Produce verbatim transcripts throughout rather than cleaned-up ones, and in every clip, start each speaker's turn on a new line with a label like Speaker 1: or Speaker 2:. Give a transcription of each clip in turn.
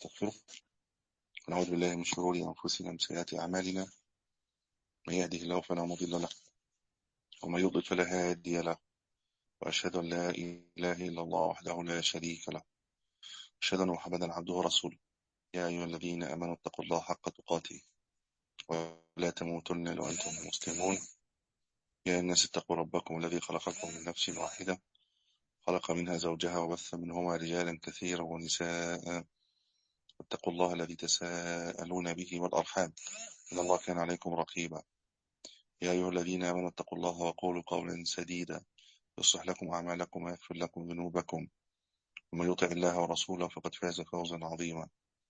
Speaker 1: ونستغفره ونعوذ بالله من شرور أنفسنا ومن سيئات أعمالنا. من يهده الله فلا مضل له ومن يضلل فلا هادي له، وأشهد أن لا إله إلا الله وحده لا شريك له، أشهد أن محمدا عبده ورسوله. يا أيها الذين آمنوا اتقوا الله حق تقاته ولا تموتن إلا وأنتم مسلمون. يا الناس اتقوا ربكم الذي خلقكم من نفس واحدة، خلق منها زوجها وبث منهما رجالا كثيرا ونساء، واتقوا الله الذي تساءلون به والأرحام إن الله كان عليكم رقيبا. يا أيها الذين آمنوا اتقوا الله وقولوا قولا سديدا يصلح لكم أعمالكم ويغفر لكم ذنوبكم، ومن يطع الله ورسوله فقد فاز فوزا عظيما.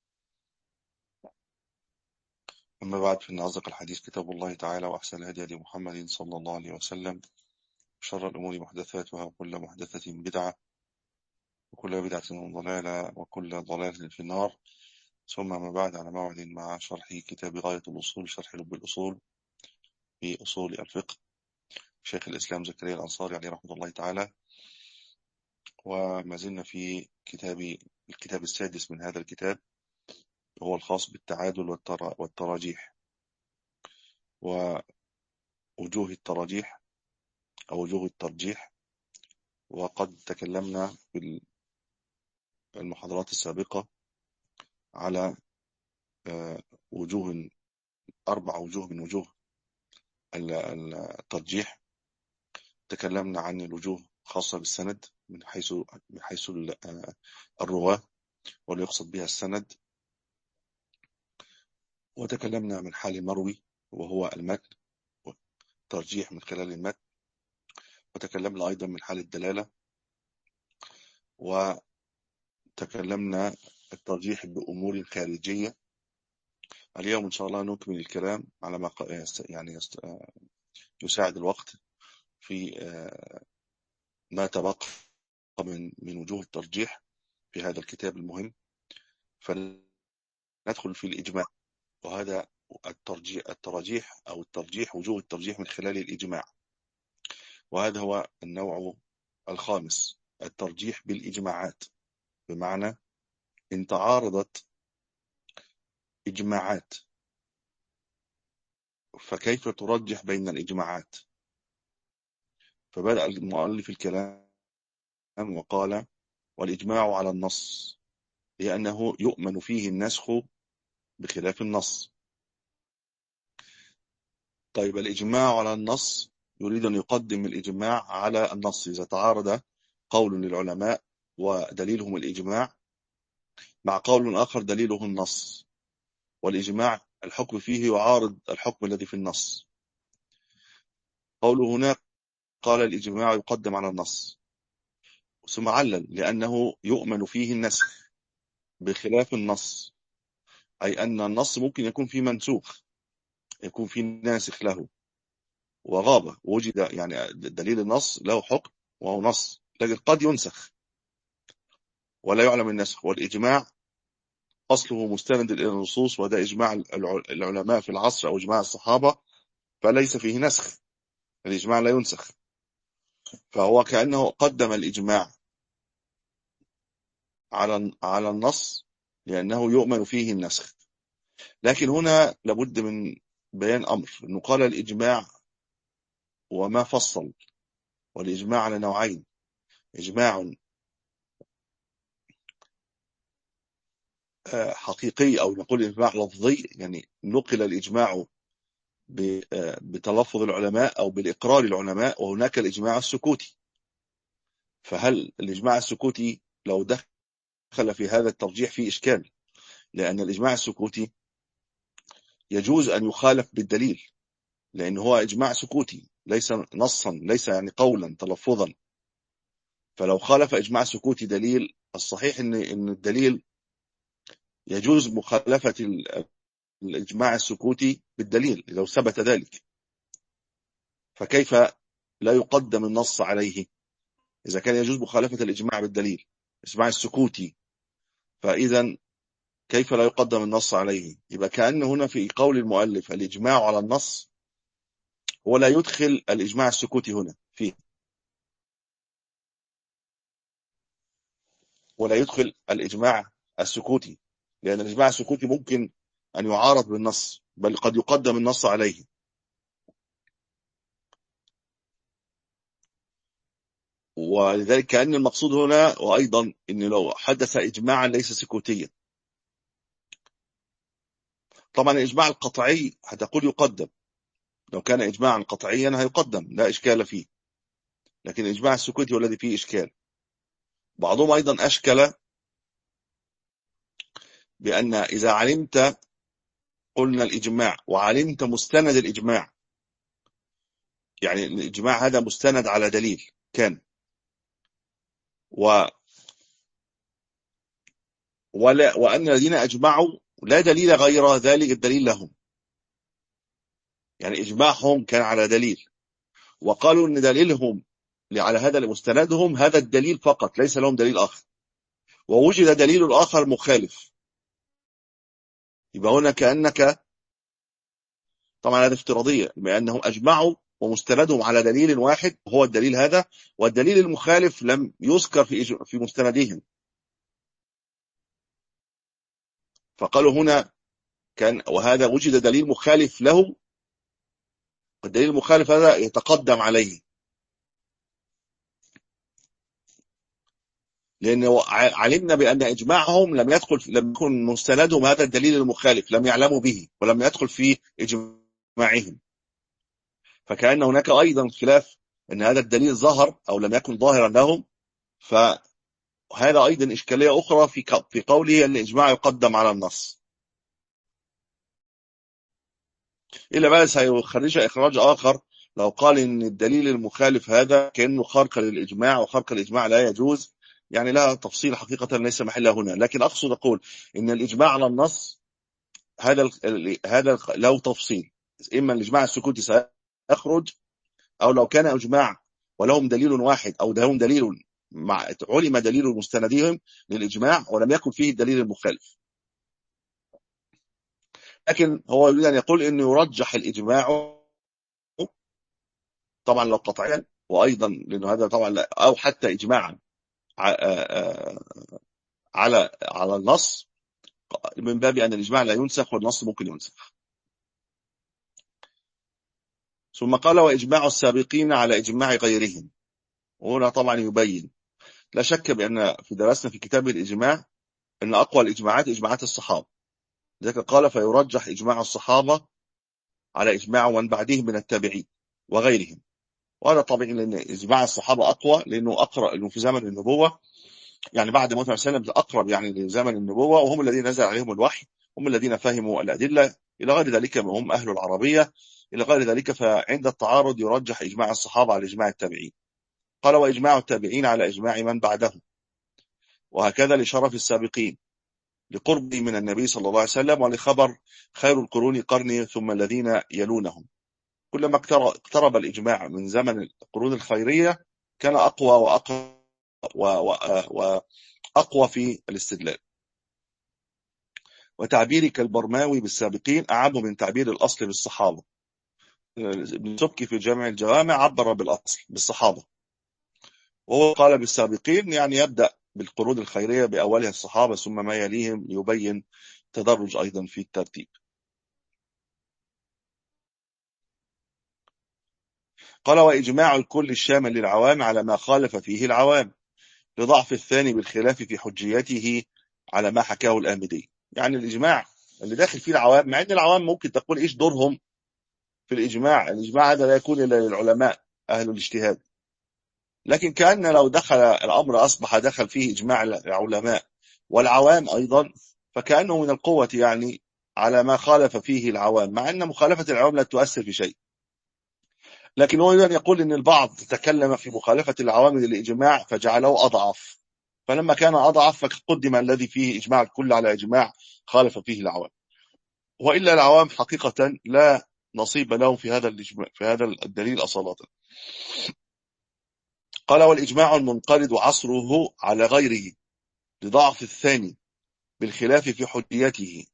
Speaker 1: أما بعد، فإن أصدق الحديث كتاب الله تعالى، وأحسن الهدي هدي محمد صلى الله عليه وسلم، وشر الأمور محدثاتها، وكل محدثة بدعة، وكل بدعة ضلالة، وكل ضلالة في النار. ثم ما بعد، على موعد مع شرح كتاب غاية الأصول، شرح لب الأصول في أصول الفقه، شيخ الإسلام زكريا الأنصاري عليه رحمة الله تعالى. وما زلنا في كتاب الكتاب السادس من هذا الكتاب، هو الخاص بالتعادل والتراجيح ووجوه التراجيح أو وجوه الترجيح. وقد تكلمنا في المحاضرات السابقة على وجوه أربع وجوه من وجوه الترجيح. تكلمنا عن الوجوه خاصة بالسند من حيث من حيث الرواة واللي يقصد بها السند، وتكلمنا من حال المروي وهو المتن والترجيح من خلال المتن، وتكلمنا أيضا من حال الدلالة، وتكلمنا الترجيح بأمور خارجية. اليوم إن شاء الله نكمل الكلام على ما يعني يساعد الوقت في ما تبقى من من وجوه الترجيح في هذا الكتاب المهم. فندخل في الإجماع، وهذا الترجيح التراجيح أو الترجيح وجوه الترجيح من خلال الإجماع، وهذا هو النوع الخامس، الترجيح بالإجماعات. بمعنى إن تعارضت إجماعات فكيف ترجح بين الإجماعات؟ فبدأ المؤلف الكلام وقال: والإجماع على النص لأنه يؤمن فيه النسخ بخلاف النص. طيب، الإجماع على النص يريد أن يقدم الإجماع على النص. إذا تعارض قول للعلماء ودليلهم الإجماع مع قول آخر دليله النص، والإجماع الحكم فيه يعارض الحكم الذي في النص، قوله هناك قال الإجماع يقدم على النص، ثم علل لأنه يؤمن فيه النسخ بخلاف النص، أي أن النص ممكن يكون فيه منسوخ، يكون فيه ناسخ له وغاب، وجد يعني دليل النص له حكم وهو نص، لكن قد ينسخ ولا يعلم النسخ. والإجماع أصله مستند إلى النصوص، وده إجماع العلماء في العصر أو إجماع الصحابة، فليس فيه نسخ، الإجماع لا ينسخ، فهو كأنه قدم الإجماع على على النص لأنه يؤمن فيه النسخ. لكن هنا لابد من بيان أمر، أنه قال الإجماع وما فصل، والإجماع على نوعين: إجماع حقيقي أو نقول إجماع لفظي، يعني نقل الإجماع بتلفظ العلماء أو بالإقرار العلماء، وهناك الإجماع السكوتي. فهل الإجماع السكوتي لو دخل في هذا الترجيح فيه إشكال، لأن الإجماع السكوتي يجوز أن يخالف بالدليل، لأنه هو إجماع سكوتي ليس نصا، ليس يعني قولا تلفظا. فلو خالف إجماع سكوتي دليل، الصحيح إن إن الدليل يجوز مخالفة الإجماع السكوتي بالدليل لو ثبت ذلك، فكيف لا يقدم النص عليه إذا كان يجوز مخالفة الإجماع بالدليل الإجماع السكوتي؟ فإذا كيف لا يقدم النص عليه؟ يبقى كأن هنا في قول المؤلف الإجماع على النص ولا يدخل الإجماع السكوتي هنا فيه، ولا يدخل الإجماع السكوتي، لأن الإجماع السكوتي ممكن أن يعارض بالنص، بل قد يقدم النص عليه. ولذلك كأن المقصود هنا وأيضا أن لو حدث إجماعا ليس سكوتيا. طبعا الإجماع القطعي هتقول يقدم، لو كان إجماعا قطعيا هيقدم لا إشكال فيه، لكن الإجماع السكوتي هو الذي فيه إشكال. بعضهم أيضا أشكل بأن إذا علمت، قلنا الإجماع وعلمت مستند الإجماع، يعني الإجماع هذا مستند على دليل كان، و ولا وأن الذين أجمعوا لا دليل غير ذلك الدليل لهم، يعني إجماعهم كان على دليل، وقالوا أن دليلهم على هذا مستندهم هذا الدليل فقط، ليس لهم دليل آخر، ووجد دليل آخر مخالف، يبقى هنا كأنك، طبعا هذا افتراضية، بأنهم أجمعوا ومستندهم على دليل واحد هو الدليل هذا، والدليل المخالف لم يذكر في في مستندهم. فقالوا هنا كان وهذا وجد دليل مخالف له، الدليل المخالف هذا يتقدم عليه، لأن علمنا بأن إجماعهم لم يدخل لم يكن مستندهم هذا الدليل المخالف، لم يعلموا به ولم يدخل في إجماعهم، فكأن هناك أيضا خلاف أن هذا الدليل ظهر أو لم يكن ظاهرا لهم. فهذا أيضا إشكالية أخرى في في قوله أن الإجماع يقدم على النص، إلا بقى سيخرج إخراج آخر لو قال إن الدليل المخالف هذا كأنه خارق للإجماع، وخارق الإجماع لا يجوز، يعني لها تفصيل حقيقة ليس محلها هنا، لكن أقصد أقول إن الإجماع على النص هذا هذا له تفصيل، إما الإجماع السكوتي سيخرج، أو لو كان إجماع ولهم دليل واحد أو لهم دليل مع علم دليل مستندهم للإجماع ولم يكن فيه الدليل المخالف. لكن هو يريد أن يقول إنه يرجح الإجماع طبعا لو قطعيا، وأيضا لأنه هذا طبعا أو حتى إجماعا على على النص، من باب أن الإجماع لا ينسخ والنص ممكن ينسخ. ثم قال وإجماع السابقين على إجماع غيرهم، وهنا طبعا يبين لا شك بأن في درسنا في كتاب الإجماع أن أقوى الإجماعات إجماعات الصحابة، ذلك قال فيرجح إجماع الصحابة على إجماع من بعدهم من التابعين وغيرهم. وهذا طبيعي لأن إجماع الصحابة أقوى، لأنه أقرأ لأنه في زمن النبوة، يعني بعد موت النبي صلى الله عليه وسلم أقرب يعني لزمن النبوة، وهم الذين نزل عليهم الوحي، هم الذين فهموا الأدلة إلى غير ذلك، هم أهل العربية إلى غير ذلك. فعند التعارض يرجح إجماع الصحابة على إجماع التابعين. قال وإجماع التابعين على إجماع من بعدهم، وهكذا لشرف السابقين لقربه من النبي صلى الله عليه وسلم، ولخبر خير القرون قرني ثم الذين يلونهم. كلما اقترب الإجماع من زمن القرون الخيرية كان أقوى وأقوى وأقوى في الاستدلال. وتعبير كالبرماوي بالسابقين أعم من تعبير الأصل بالصحابة. ابن سبكي في جامع الجوامع عبر بالأصل بالصحابة، وهو قال بالسابقين يعني يبدأ بالقرون الخيرية بأولها الصحابة ثم ما يليهم، ليبين تدرج أيضا في الترتيب. قال وإجماع الكل الشامل للعوام على ما خالف فيه العوام، لضعف الثاني بالخلاف في حجيته على ما حكاه الآمدي. يعني الإجماع اللي داخل فيه العوام، مع أن العوام ممكن تقول إيش دورهم في الإجماع، الإجماع هذا لا يكون إلا للعلماء أهل الاجتهاد، لكن كأن لو دخل الأمر أصبح دخل فيه إجماع العلماء والعوام أيضا، فكأنه من القوة يعني على ما خالف فيه العوام، مع أن مخالفة العوام لا تؤثر في شيء. لكن هو يريد أن يقول أن البعض تكلم في مخالفة العوام للإجماع فجعله أضعف، فلما كان أضعف فقدم الذي فيه إجماع الكل على إجماع خالف فيه العوام، وإلا العوام حقيقة لا نصيب لهم في هذا في هذا الدليل أصالة. قال والإجماع المنقرض عصره على غيره لضعف الثاني بالخلاف في حجيته.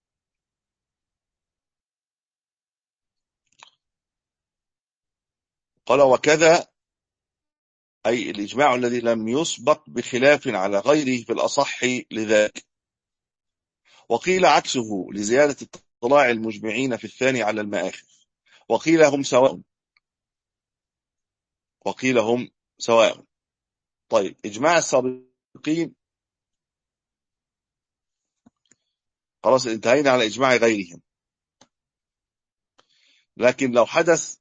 Speaker 1: قال وكذا أي الإجماع الذي لم يسبق بخلاف على غيره في الأصح لذاك، وقيل عكسه لزيادة اطلاع المجمعين في الثاني على المآخذ، وقيل هم سواء وقيل هم سواء. طيب إجماع السابقين خلاص انتهينا على إجماع غيرهم، لكن لو حدث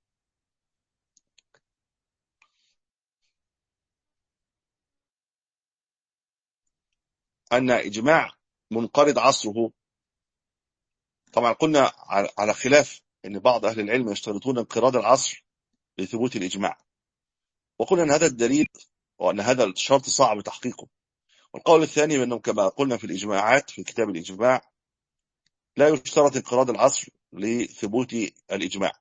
Speaker 1: أن إجماع منقرض عصره، طبعا قلنا على خلاف أن بعض أهل العلم يشترطون انقراض العصر لثبوت الإجماع، وقلنا أن هذا الدليل وأن هذا الشرط صعب تحقيقه. والقول الثاني بأنه كما قلنا في الإجماعات في كتاب الإجماع لا يشترط انقراض العصر لثبوت الإجماع.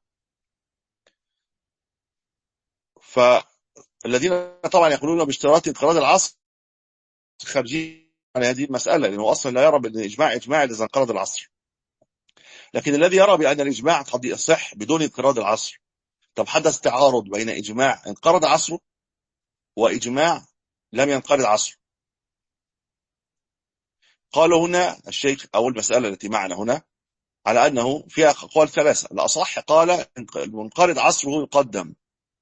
Speaker 1: فالذين طبعا يقولون باشتراط انقراض العصر خارجين عن هذه المسألة، لأنه أصلا لا يرى بأن الإجماع إجماع إذا انقرض العصر. لكن الذي يرى بأن الإجماع قد يصح بدون انقراض العصر، طب حدث تعارض بين إجماع انقرض عصره وإجماع لم ينقرض عصره. قالوا هنا الشيخ أو المسألة التي معنا هنا على أنه فيها أقوال ثلاثة. الأصح قال المنقرض عصره يقدم.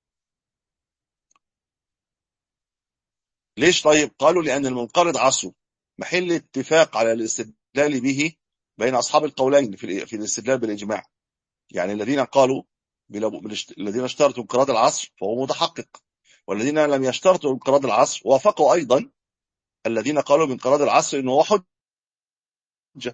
Speaker 1: ليش طيب؟ قالوا لأن المنقرض عصره محل اتفاق على الاستدلال به بين أصحاب القولين في الاستدلال بالإجماع. يعني الذين قالوا الذين اشترطوا انقراض العصر فهو متحقق، والذين لم يشترطوا انقراض العصر وافقوا أيضا الذين قالوا بانقراض العصر إنه هو حجة.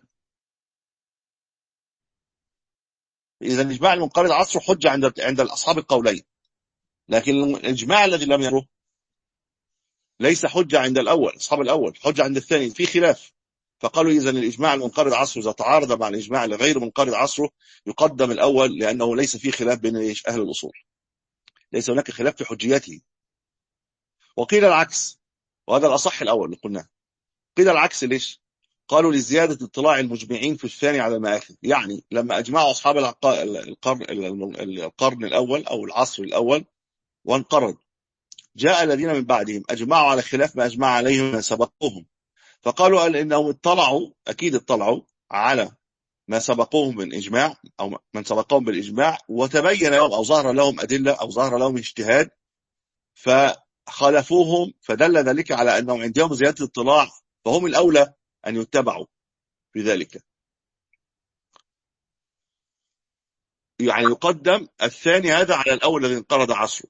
Speaker 1: إذا الإجماع المنقرض عصره حجة عند عند أصحاب القولين، لكن الإجماع الذي لم يره ليس حجة عند الأول أصحاب الأول، حجة عند الثاني، في خلاف. فقالوا إذا الإجماع المنقرض عصره إذا تعارض مع الإجماع الغير منقرض عصره يقدم الأول، لأنه ليس فيه خلاف بين أهل الأصول، ليس هناك خلاف في حجيته. وقيل العكس، وهذا الأصح الأول اللي قلناه. قيل العكس ليش؟ قالوا لزيادة اطلاع المجمعين في الثاني على المآخذ. يعني لما أجمعوا أصحاب القرن, القرن الأول أو العصر الأول وانقرض، جاء الذين من بعدهم أجمعوا على خلاف ما أجمع عليهم من سبقوهم، فقالوا إنهم اطلعوا أكيد اطلعوا على ما سبقوهم من إجماع أو من سبقوهم بالإجماع، وتبين لهم أو ظهر لهم أدلة أو ظهر لهم اجتهاد فخالفوهم، فدل ذلك على أنهم عندهم زيادة اطلاع، فهم الأولى أن يتبعوا في ذلك. يعني يقدم الثاني هذا على الأول الذي انقرض عصره.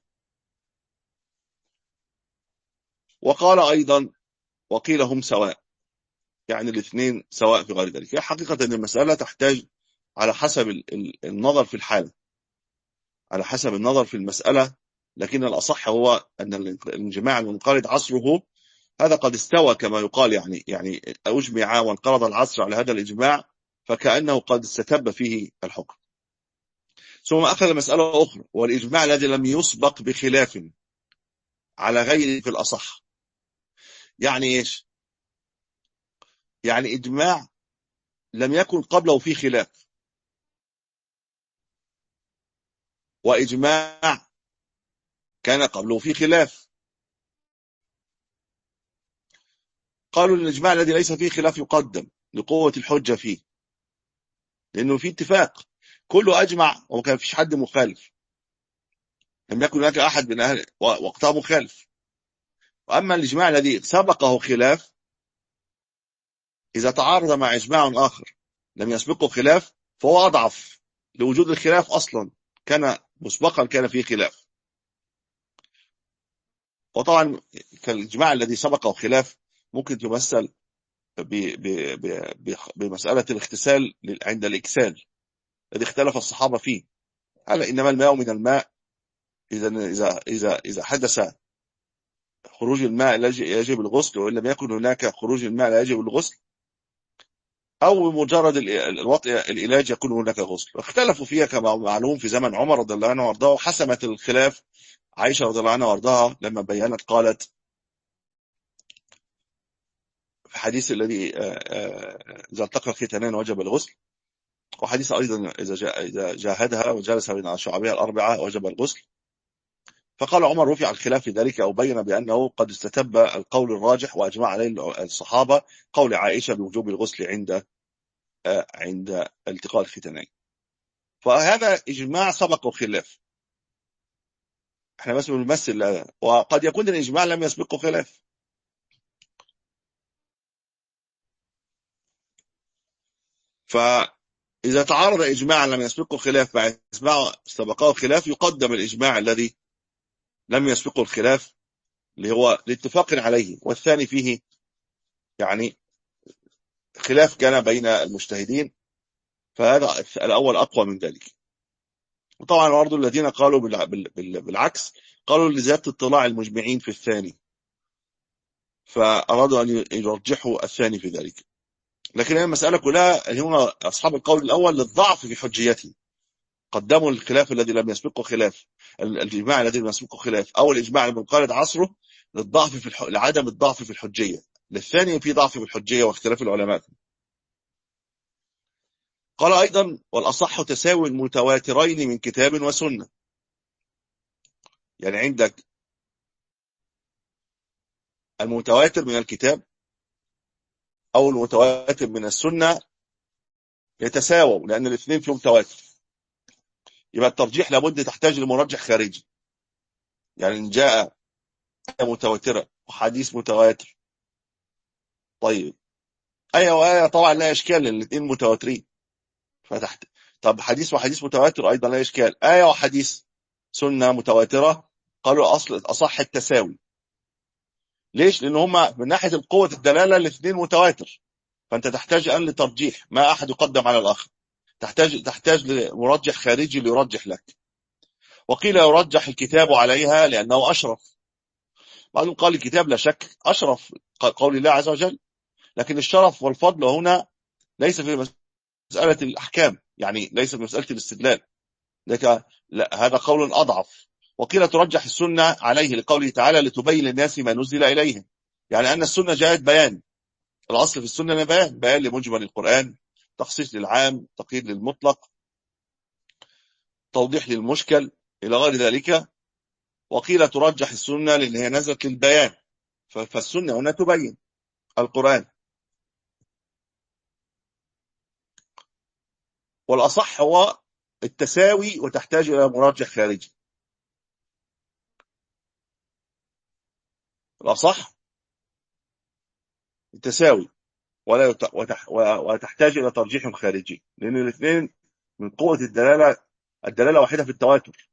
Speaker 1: وقال أيضا وقيل هم سواء، يعني الاثنين سواء في غير ذلك. حقيقة أن المسألة تحتاج على حسب النظر في الحالة، على حسب النظر في المسألة، لكن الأصح هو أن الانجماع المنقرض عصره هذا قد استوى كما يقال، يعني يعني أجمع وانقرض العصر على هذا الإجماع فكأنه قد استتب فيه الحكم. ثم أخذ مسألة أخرى، والإجماع الذي لم يسبق بخلاف على غيره في الأصح. يعني إيش؟ يعني إجماع لم يكن قبله فيه خلاف، وإجماع كان قبله فيه خلاف. قالوا الإجماع الذي ليس فيه خلاف يقدم لقوة الحجة فيه، لأنه فيه اتفاق، كله أجمع وما كان فيش حد مخالف، لم يكن هناك أحد من أهل وقتها مخالف. وأما الإجماع الذي سبقه خلاف إذا تعارض مع إجماع آخر لم يسبقه خلاف فهو أضعف لوجود الخلاف أصلا، كان مسبقا كان فيه خلاف. وطبعا كالإجماع الذي سبقه خلاف ممكن تمثل بمسألة الاغتسال عند الإكسال الذي اختلف الصحابة فيه، هل إنما الماء من الماء، إذا إذا إذا إذا حدث خروج الماء يجب الغسل، وإن لم يكن هناك خروج الماء لا يجب الغسل، أو بمجرد الوطء العلاج يكون هناك غسل. اختلفوا فيها كما معلوم في زمن عمر رضي الله عنه وارضاه، وحسمت الخلاف عائشة رضي الله عنها وارضاها لما بيّنت قالت في حديث الذي إذا التقى الختانان وجب الغسل، وحديث أيضا إذا جاهدها وجلس بين شعبها الأربعة وجب الغسل. فقال عمر رفع الخلاف في ذلك، أو بين بأنه قد استتب القول الراجح وأجمع عليه الصحابة قول عائشة بوجوب الغسل عند عند التقاء الختانين. فهذا إجماع سبق خلاف، احنا بس بنمثل، وقد يكون الإجماع لم يسبقه خلاف. فإذا تعارض إجماع لم يسبقه خلاف مع إجماع سبقه خلاف، يقدم الإجماع الذي لم يسبقه الخلاف اللي هو الاتفاق عليه، والثاني فيه يعني خلاف كان بين المجتهدين، فهذا الأول أقوى من ذلك. وطبعا برضه الذين قالوا بالعكس قالوا لزيادة اطلاع المجمعين في الثاني، فأرادوا أن يرجحوا الثاني في ذلك. لكن المسألة كلها هم أصحاب القول الأول للضعف في حجيته، قدموا الخلاف الذي لم يسبقه خلاف، الإجماع الذي لم يسبقه خلاف أو الإجماع المنقرض عصره للضعف في الح... لعدم الضعف في الحجية. للثاني في ضعف في الحجية واختلاف العلماء. قال أيضا والأصح تساوي المتواترين من كتاب وسنة. يعني عندك المتواتر من الكتاب أو المتواتر من السنة يتساووا، لأن الاثنين فيهم تواتر. يبقى الترجيح لابد تحتاج لمرجح خارجي. يعني إن جاء آية متواترة وحديث متواتر، طيب آية وآية طبعا لا إشكال للاثنين متواترين، فتحت طب حديث وحديث متواتر أيضا لا إشكال. آية وحديث سنة متواترة قالوا أصل أصح التساوي. ليش؟ لأن هما من ناحية القوة الدلالة الاثنين متواتر، فأنت تحتاج الآن لترجيح، ما أحد يقدم على الآخر، تحتاج تحتاج لمرجح خارجي ليرجح لك. وقيل يرجح الكتاب عليها لأنه أشرف. بعضهم قال الكتاب لا شك أشرف قول الله عز وجل، لكن الشرف والفضل هنا ليس في مسألة الأحكام، يعني ليس في مسألة الاستدلال، لك لا، هذا قول أضعف. وقيل ترجح السنة عليه لقوله تعالى لتبين للناس ما نزل إليهم، يعني أن السنة جاءت بيان. الأصل في السنة بيان، بيان لمجمل القرآن، تخصيص للعام، تقييد للمطلق، توضيح للمشكل إلى غير ذلك. وقيل ترجح السنة لأن هي نزلت للبيان، فالسنة هنا تبين القرآن. والأصح هو التساوي وتحتاج إلى مرجح خارجي. الأصح التساوي ولا يت... وتح... وتحتاج إلى ترجيح خارجي، لأن الاثنين من قوة الدلالة، الدلالة واحدة في التواتر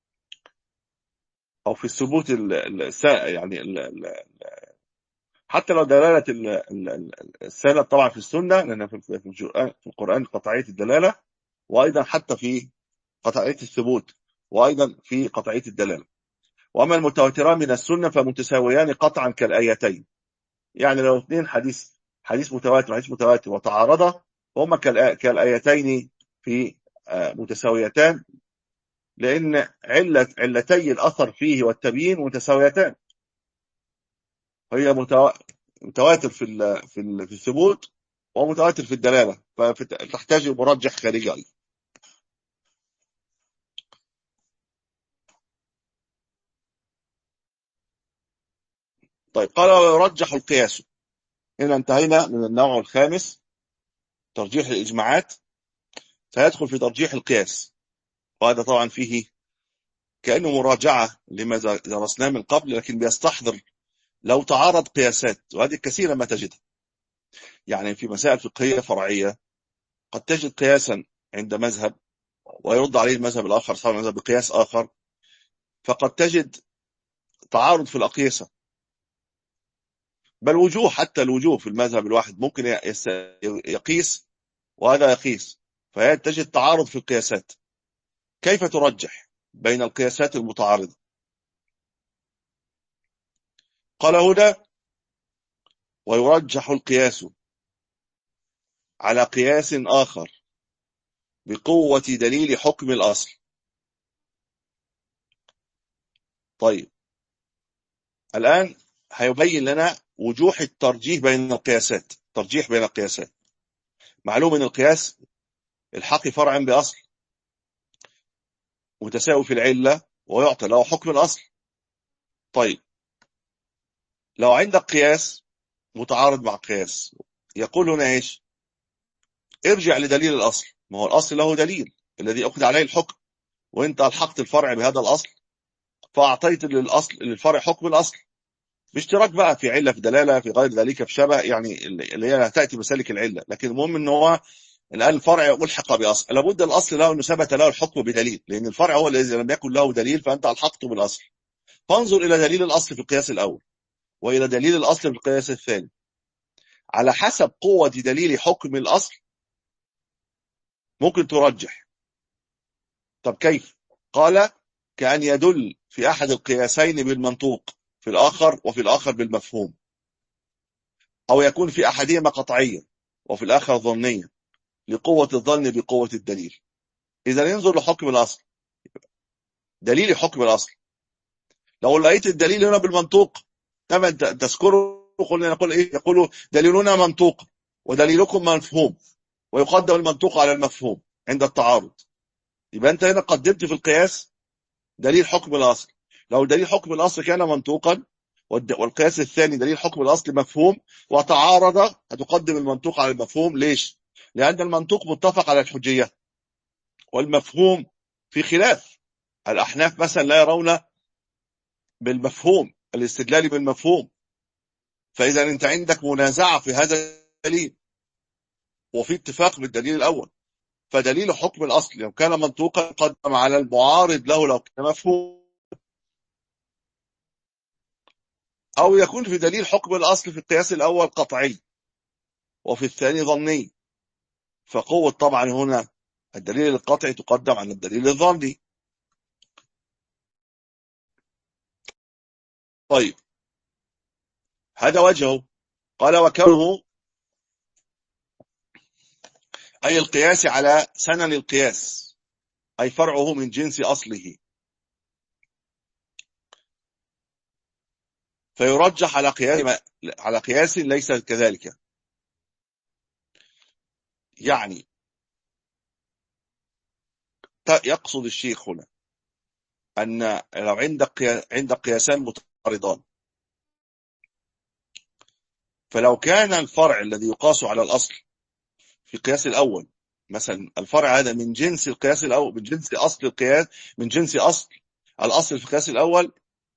Speaker 1: أو في الثبوت ال... ال... يعني ال... ال... حتى لو دلالة السند طبعا في السنة، لأن في في القرآن قطعية الدلالة، وأيضا حتى في قطعية الثبوت، وأيضا في قطعية الدلالة. وأما المتواتران من السنة فمتساويان قطعا كالآيتين. يعني لو اثنين حديث حديث متواتر حديث متواتر وتعارضا، فهما كالآيتين في متساويتان، لأن علة علتي الأثر فيه والتبيين متساويتان. هي متواتر في في في الثبوت ومتواتر في الدلالة، فتحتاج مرجح خارجي. طيب قال ويرجح القياس. هنا انتهينا من النوع الخامس، ترجيح الإجماعات، سيدخل في ترجيح القياس، وهذا طبعا فيه كأنه مراجعة لما درسناه من قبل، لكن بيستحضر لو تعارض قياسات، وهذه كثيرا ما تجدها. يعني في مسائل فقهية فرعية قد تجد قياسا عند مذهب ويرد عليه المذهب الآخر صار المذهب بقياس آخر، فقد تجد تعارض في الأقيسة، بل وجوه، حتى الوجوه في المذهب الواحد ممكن يقيس وهذا يقيس، فتجد تعارض في القياسات. كيف ترجح بين القياسات المتعارضة؟ قال هنا ويرجح القياس على قياس آخر بقوة دليل حكم الأصل. طيب الآن هيبين لنا وجوه الترجيح بين القياسات. ترجيح بين القياسات، معلوم ان القياس الحقي فرع بأصل متساوي في العلة ويعطي له حكم الأصل. طيب لو عندك قياس متعارض مع قياس، يقول هنا ايش؟ ارجع لدليل الأصل، ما هو الأصل له دليل الذي أخذ عليه الحكم، وانت ألحقت الفرع بهذا الأصل فأعطيت للأصل للفرع حكم الأصل، باشتراك بقى في علة، في دلالة، في غير ذلك، في شبه، يعني اللي هي تأتي مسالك العلة. لكن المهم ان هو الآن الفرع ملحق بأصل، لابد الأصل له أنه ثبت له الحكم بدليل، لأن الفرع هو الذي لم يكن له دليل فأنت ألحقته بالأصل. فانظر إلى دليل الأصل في القياس الأول وإلى دليل الأصل في القياس الثاني، على حسب قوة دليل حكم الأصل ممكن ترجح. طب كيف؟ قال كأن يدل في أحد القياسين بالمنطوق في الآخر وفي الآخر بالمفهوم، أو يكون في أحدهما قطعيا وفي الآخر ظنيا لقوة الظن بقوة الدليل. إذا ينظر لحكم الأصل، دليل حكم الأصل، لو لقيت الدليل هنا بالمنطوق كما تذكروا قلنا نقول إيه؟ يقولوا دليلنا منطوق ودليلكم مفهوم، ويقدم المنطوق على المفهوم عند التعارض. يبقى أنت هنا قدمت في القياس دليل حكم الأصل. لو دليل حكم الأصل كان منطوقا والقياس الثاني دليل حكم الأصل مفهوم وتعارض، هتقدم المنطوق على المفهوم. ليش؟ لأن المنطوق متفق على الحجية والمفهوم في خلاف. الأحناف مثلا لا يرون بالمفهوم الاستدلال بالمفهوم، فإذا أنت عندك منازعة في هذا الدليل وفي اتفاق بالدليل الأول، فدليل حكم الأصل لو كان منطوقا قدم على المعارض له لو كان مفهوم، أو يكون في دليل حكم الأصل في القياس الأول قطعي وفي الثاني ظني، فقوة طبعا هنا الدليل القطعي تقدم على الدليل الظني. طيب هذا وجهه. قال وكونه أي القياس على سنن القياس، أي فرعه من جنس أصله، فيرجح على قياس على قياس ليس كذلك. يعني يقصد الشيخ هنا أن لو عندك عندك قياسان متعارضان، فلو كان الفرع الذي يقاس على الأصل في القياس الأول مثلا الفرع هذا من جنس القياس الأول، من جنس أصل القياس، من جنس أصل الأصل في القياس الأول،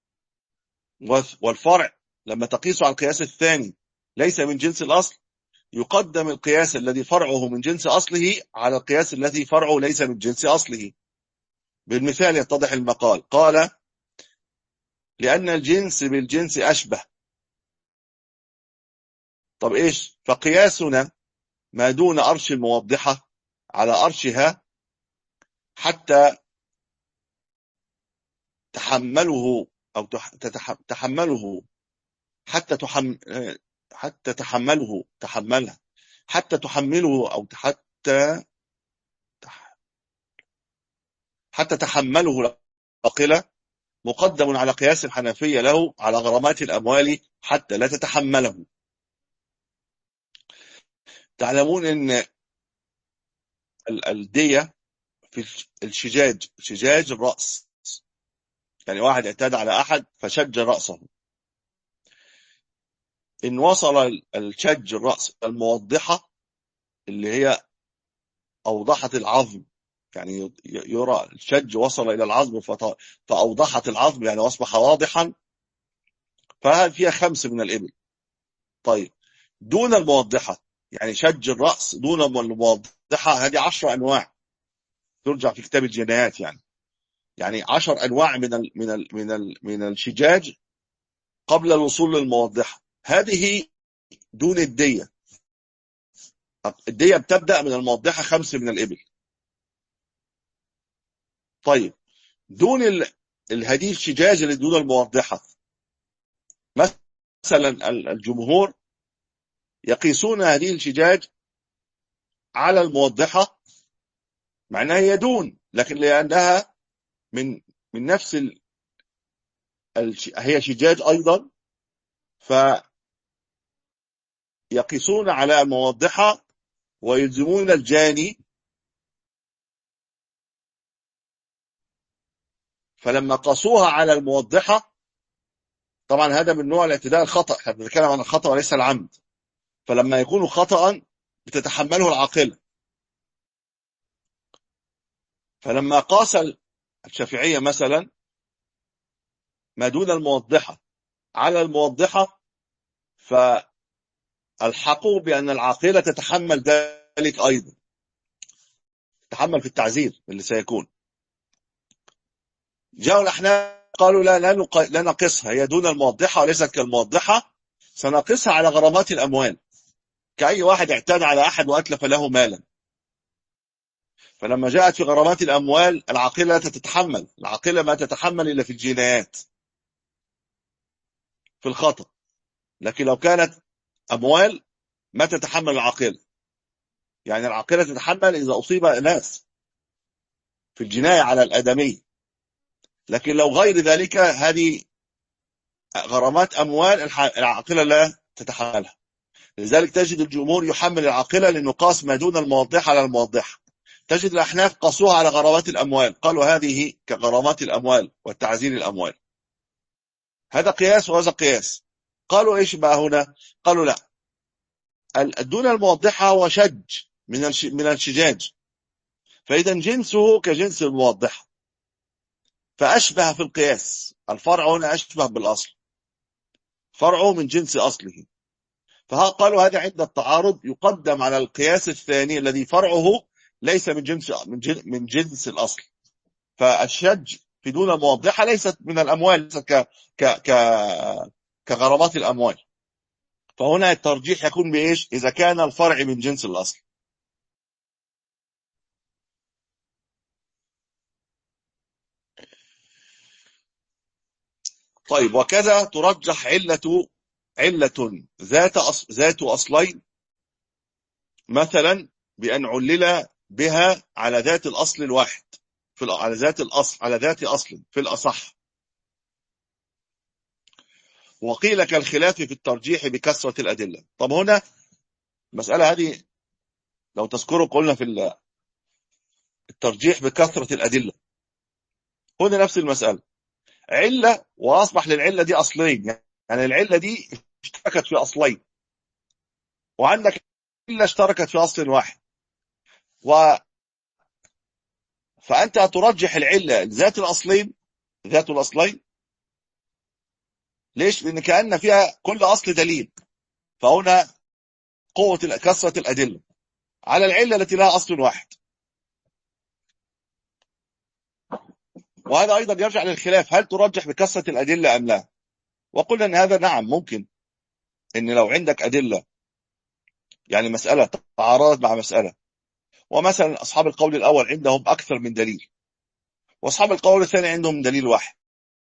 Speaker 1: والفرع لما تقيسه على القياس الثاني ليس من جنس الأصل، يقدم القياس الذي فرعه من جنس أصله على القياس الذي فرعه ليس من جنس أصله. بالمثال يتضح المقال. قال لأن الجنس بالجنس أشبه. طب إيش؟ فقياسنا ما دون أرش الموضحة على أرشها حتى تحمله أو تحمله حتى تحم حتى تحمله تحملها حتى تحمله أو حتى حتى تحمله العاقلة مقدم على قياس الحنفية له على غرامات الأموال حتى لا تتحمله. تعلمون أن الدية في الشجاج، شجاج الرأس، يعني واحد اعتدى على أحد فشج رأسه، إن وصل الشج الرأس الموضحة اللي هي أوضحت العظم، يعني يرى الشج وصل إلى العظم فأوضحت العظم يعني أصبح واضحا، فهذه فيها خمس من الإبل. طيب دون الموضحة يعني شج الرأس دون الموضحة هذه عشر أنواع، ترجع في كتاب الجنايات، يعني يعني عشر أنواع من ال من ال من ال من الشجاج قبل الوصول للموضحة. هذه دون الدية. الدية بتبدأ من الموضحة خمس من الإبل. طيب دون هذه الشجاج اللي دون الموضحة، مثلا الجمهور يقيسون هذه الشجاج على الموضحة مع أنها هي دون، لكن لأنها من من نفس ال... هي شجاج أيضا، فيقيسون على الموضحة ويلزمون الجاني. فلما قاسوها على الموضحة، طبعا هذا من نوع الاعتداء الخطأ، احنا بنتكلم عن الخطأ وليس العمد، فلما يكون خطأ بتتحمله العاقلة، فلما قاس الشافعية مثلا ما دون الموضحة على الموضحة، فالحقوا بأن العاقلة تتحمل ذلك أيضا، تتحمل في التعزير اللي سيكون. جاءوا الأحناف قالوا لا لا, نق... لا نقصها، هي دون الموضحة وليست كالموضحة، سنقصها على غرامات الأموال، كأي واحد اعتدى على أحد وأتلف له مالا. فلما جاءت في غرامات الأموال العاقلة لا تتحمل، العاقلة ما تتحمل إلا في الجنايات في الخطأ، لكن لو كانت أموال ما تتحمل العاقلة. يعني العاقلة تتحمل إذا أصيب ناس في الجناية على الآدمي، لكن لو غير ذلك هذه غرامات أموال العاقلة لا تتحملها. لذلك تجد الجمهور يحمل العاقلة لنقاس ما دون الموضح على الموضح. تجد الأحناف قاسوها على غرامات الأموال، قالوا هذه كغرامات الأموال والتعزير الأموال. هذا قياس وهذا قياس. قالوا إيش بقى هنا؟ قالوا لا، دون الموضحة هو شج من من الشجاج، فإذا جنسه كجنس الموضحة، فأشبه في القياس. الفرع هنا أشبه بالأصل، فرعه من جنس أصله. فقالوا هذا عند التعارض يقدم على القياس الثاني الذي فرعه ليس من جنس من جنس, من جنس الأصل. فالشج في دون الموضحة ليست من الأموال، ليست ك ك ك كغرامات الأموال. فهنا الترجيح يكون بإيش؟ إذا كان الفرع من جنس الأصل. طيب، وكذا ترجح علة علة ذات أص... ذات أصلين، مثلا بأن علل بها على ذات الأصل الواحد، في على ذات الأصل على ذات أصل في الأصح. وقيل كالخلاف في الترجيح بكثرة الأدلة. طب هنا المسألة هذه لو تذكروا قلنا في الترجيح بكثرة الأدلة، هنا نفس المسألة، علة وأصبح للعلة دي أصلين، يعني العلة دي اشتركت في أصلين، وعندك علة اشتركت في أصل واحد، و فأنت ترجح العلة ذات الأصلين ذات الأصلين. ليش؟ لأن كأن فيها كل أصل دليل، فهنا قوة كثرة الأدلة على العلة التي لها أصل واحد. وهذا أيضا يرجع للخلاف، هل ترجح بكثرة الأدلة أم لا؟ وقلنا أن هذا نعم ممكن، أن لو عندك أدلة، يعني مسألة تعارضت مع مسألة، ومثلا أصحاب القول الأول عندهم أكثر من دليل، وأصحاب القول الثاني عندهم دليل واحد،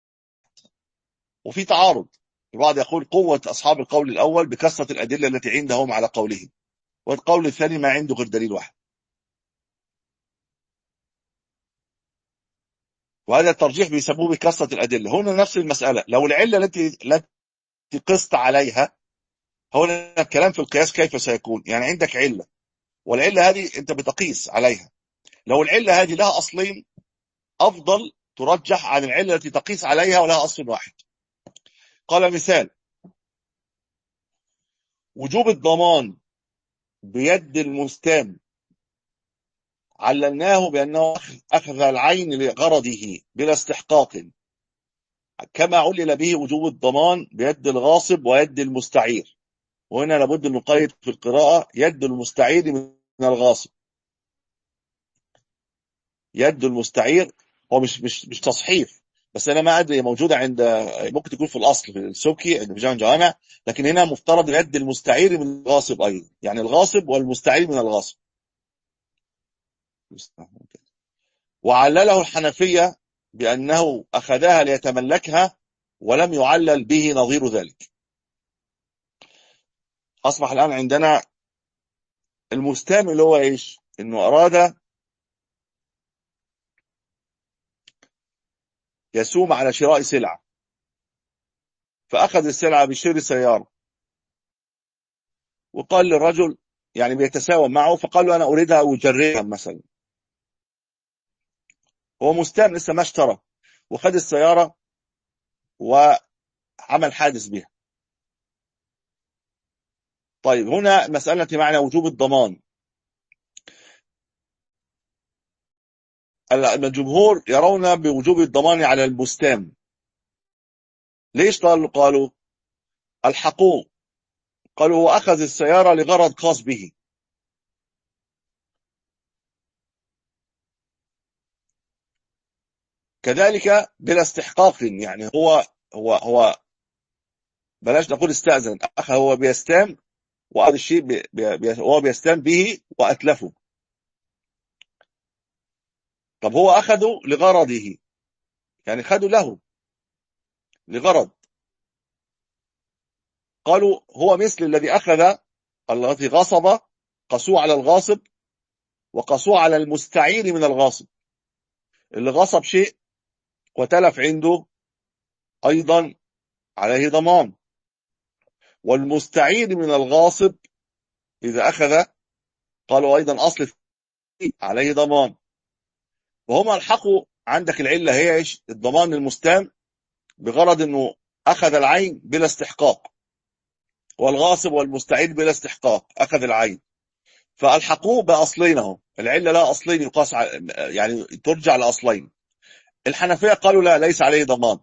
Speaker 1: وفي تعارض، البعض يقول قوة أصحاب القول الأول بكثرة الأدلة التي عندهم على قولهم، والقول الثاني ما عنده غير دليل واحد. وهذا الترجيح بيسموه بكثرة الأدلة. هنا نفس المسألة، لو العلة التي التي قست عليها، هنا الكلام في القياس كيف سيكون؟ يعني عندك علة، والعلة هذه أنت بتقيس عليها، لو العلة هذه لها أصلين أفضل ترجح عن العلة التي تقيس عليها ولها أصل واحد. قال مثال: وجوب الضمان بيد المستام، عللناه بأنه أخذ العين لغرضه بلا استحقاق، كما علل به وجوب الضمان بيد الغاصب ويد المستعير. وهنا لابد أن نقيد في القراءة يد المستعير من الغاصب. يد المستعير هو مش مش مش تصحيف، بس أنا ما أدري موجودة عند، ممكن تكون في الأصل في السبكي عند فيجان جوامع، لكن هنا مفترض يد المستعير من الغاصب أيضا، يعني الغاصب والمستعير من الغاصب. وعلله الحنفية بأنه أخذها ليتملكها، ولم يعلل به نظير ذلك. أصبح الآن عندنا المستام اللي هو إيش؟ إنه أراد يسوم على شراء سلعة، فأخذ السلعة بشراء سيارة، وقال للرجل، يعني بيتساوم معه، فقال له أنا أريدها أجربها مثلا. هو مستام لسه ما اشترى، وخد السيارة وعمل حادث بها. طيب، هنا مسألة معنى وجوب الضمان. الجمهور يرون بوجوب الضمان على البستان. ليش قالوا قالوا الحقوه؟ قالوا هو أخذ السيارة لغرض خاص به، كذلك بلا استحقاق. يعني هو هو هو بلاش نقول استأذن، أخذ هو بيستام، وهذا الشيء بي بي هو بيستام به وأتلفه. طب هو أخذه لغرضه، يعني خده له لغرض. قالوا هو مثل الذي أخذ، الذي غصب قسوه على الغاصب، وقسوه على المستعير من الغاصب. اللي غصب شيء وتلف عنده أيضا عليه ضمان، والمستعير من الغاصب إذا أخذ قالوا أيضا أصل عليه ضمان. وهم الحقوا عندك العلة هي إيش؟ الضمان للمستام بغرض أنه أخذ العين بلا استحقاق، والغاصب والمستعير بلا استحقاق أخذ العين، فألحقوه بأصلينهم. العلة لا أصلين يقاس، يعني ترجع لأصلين. الحنفية قالوا لا، ليس عليه ضمان،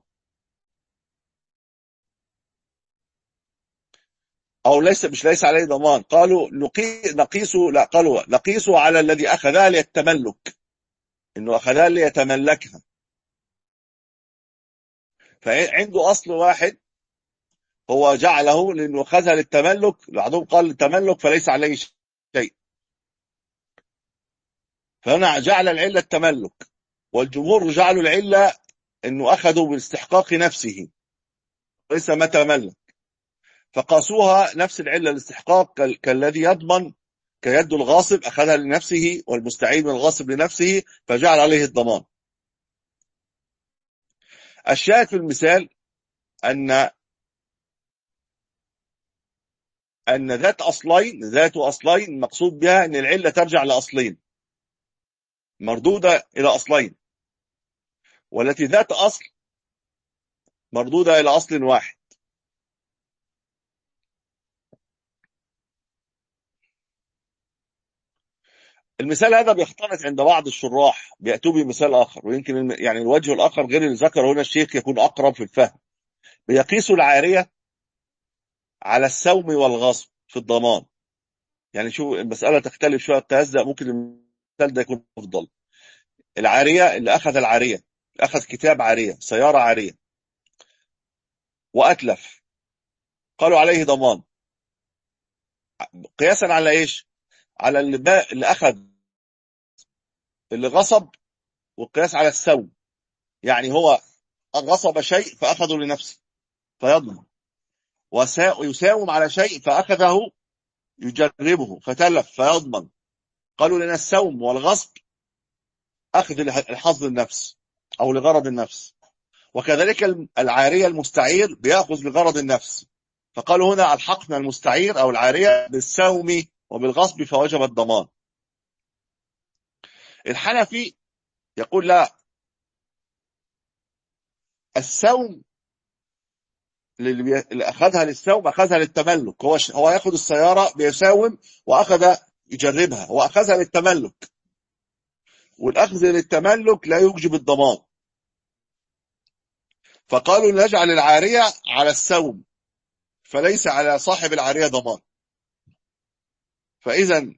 Speaker 1: أو ليس مش ليس عليه ضمان، قالوا نقي نقيسه، لا قالوا نقيسه على الذي أخذها للتملك، إنه أخذها ليتملكها. فعنده أصل واحد هو جعله لأنه أخذها للتملك، بعضهم قال للتملك فليس عليه شيء، فهنا جعل العلة التملك، والجمهور جعلوا العلة أنه أخذوا باستحقاق نفسه ليس ما تملك، فقاسوها نفس العلة الاستحقاق كالذي يضمن كيد الغاصب أخذها لنفسه، والمستعين من الغاصب لنفسه فجعل عليه الضمان. الشاهد في المثال أن أن ذات أصلين ذات أصلين مقصود بها أن العلة ترجع لأصلين، مردودة إلى أصلين، والتي ذات أصل مردودة إلى أصل واحد. المثال هذا بيختلط عند بعض الشراح، بيأتوا بمثال آخر، ويمكن يعني الوجه الآخر غير اللي ذكر هنا الشيخ يكون أقرب في الفهم. بيقيسوا العارية على السوم والغصب في الضمان. يعني شو المسألة تختلف شوية، التهزأ ممكن المثال ده يكون أفضل. العارية اللي أخذ العارية، أخذ كتاب عارية، سيارة عارية، وأتلف، قالوا عليه ضمان، قياسا على إيش؟ على اللي, با... اللي أخذ اللي غصب، والقياس على السوم. يعني هو غصب شيء فأخذه لنفسه فيضمن، ويساوم على شيء فأخذه يجربه فتلف فيضمن. قالوا لنا السوم والغصب أخذ الحظ النفس أو لغرض النفس، وكذلك العارية المستعير بيأخذ لغرض النفس، فقالوا هنا الحقنا المستعير أو العارية بالسوم وبالغصب فوجب الضمان. الحنفي يقول لا، السوم اللي أخذها للسوم أخذها للتملك، هو هو يأخذ السيارة بيساوم وأخذ يجربها، هو أخذها للتملك، والأخذ للتملك لا يوجب الضمان. فقالوا نجعل العارية على السوم فليس على صاحب العارية ضمان. فإذا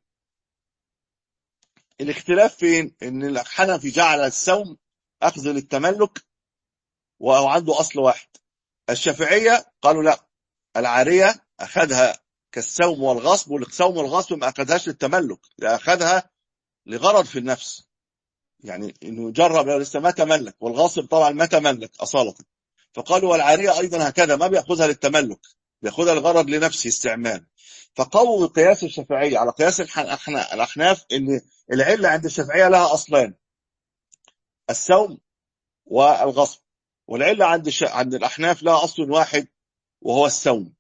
Speaker 1: الاختلاف فين؟ إن الحنفي جعل السوم أخذ للتملك وعنده أصل واحد. الشافعية قالوا لا، العارية أخذها كالسوم والغصب، والسوم والغصب ما أخذهاش للتملك، أخذها لغرض في النفس، يعني إنه يجرب لسه ما تملك، والغاصب طبعا ما تملك أصالة. فقالوا والعارية أيضا هكذا ما بيأخذها للتملك، بيأخذها لغرض لنفسه استعمال. فقووا قياس الشافعية على قياس الأحناف إن العلة عند الشافعية لها أصلان، السوم والغصب، والعلة عند الش... عند الأحناف لها أصل واحد وهو السوم.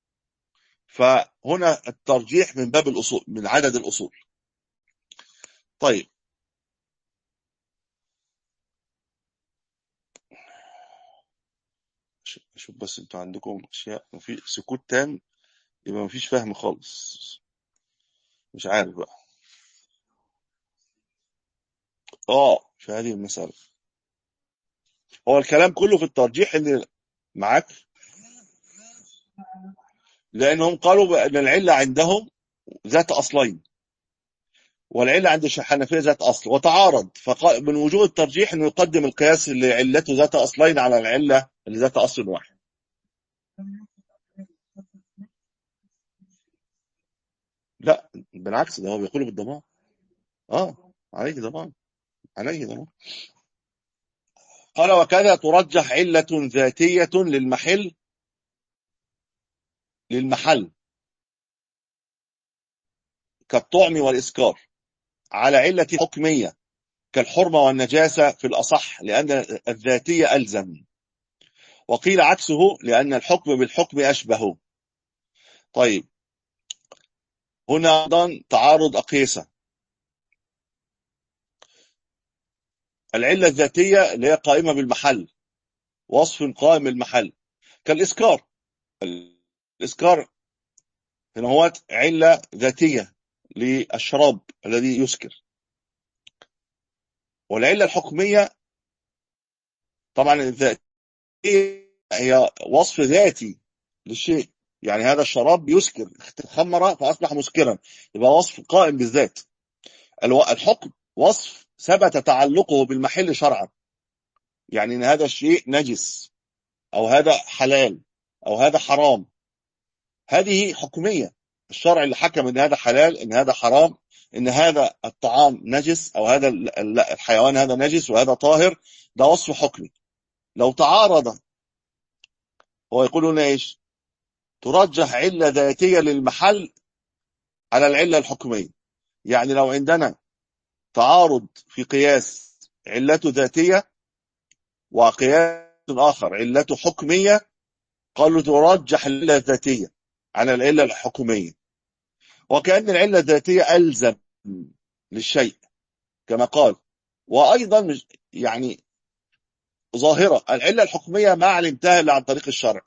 Speaker 1: فهنا الترجيح من باب الأصول، من عدد الأصول. طيب شوف بس انتوا عندكم اشياء وفي سكوت تام، يبقى مفيش فهم خالص، مش عارف بقى. اه في هذه المسألة. هو الكلام كله في الترجيح اللي معاك، لأنهم قالوا بأن العلة عندهم ذات أصلين، والعلة عند الحنفية ذات أصل، وتعارض، فمن وجوه الترجيح أنه يقدم القياس اللي علته ذات أصلين على العلة اللي ذات أصل واحد. لا بالعكس، ده هو بيقول بالضمان. اه عليه ضمان، عليه ضمان. قال وكذا ترجح علة ذاتية للمحل للمحل كالطعم والإسكار على علة حكمية كالحرمة والنجاسة في الأصح، لأن الذاتية ألزم. وقيل عكسه لأن الحكم بالحكم أشبه. طيب هنا أيضا تعارض أقيسة. العلة الذاتية اللي هي قائمة بالمحل، وصف قائم بالمحل كالإسكار. الإسكار هنا هو علة ذاتية للشراب الذي يسكر. والعلة الحكمية طبعا الذاتية هي وصف ذاتي للشيء، يعني هذا الشراب يسكر، خمر فأصبح مسكرا، يبقى وصف قائم بالذات. الحكم وصف ثبت تعلقه بالمحل شرعا، يعني ان هذا الشيء نجس او هذا حلال او هذا حرام، هذه حكمية. الشرع اللي حكم ان هذا حلال، ان هذا حرام، ان هذا الطعام نجس او هذا الحيوان هذا نجس وهذا طاهر، ده وصف حكمي. لو تعارض، هو يقولون ايش؟ ترجح علة ذاتية للمحل على العلة الحكمية. يعني لو عندنا تعارض في قياس علته ذاتية وقياس آخر علته حكمية، قالوا ترجح العلة الذاتية على العلة الحكمية، وكأن العلة الذاتية ألزم للشيء كما قال. وأيضا يعني ظاهرة العلة الحكمية ما علمتها إلا عن طريق الشرع.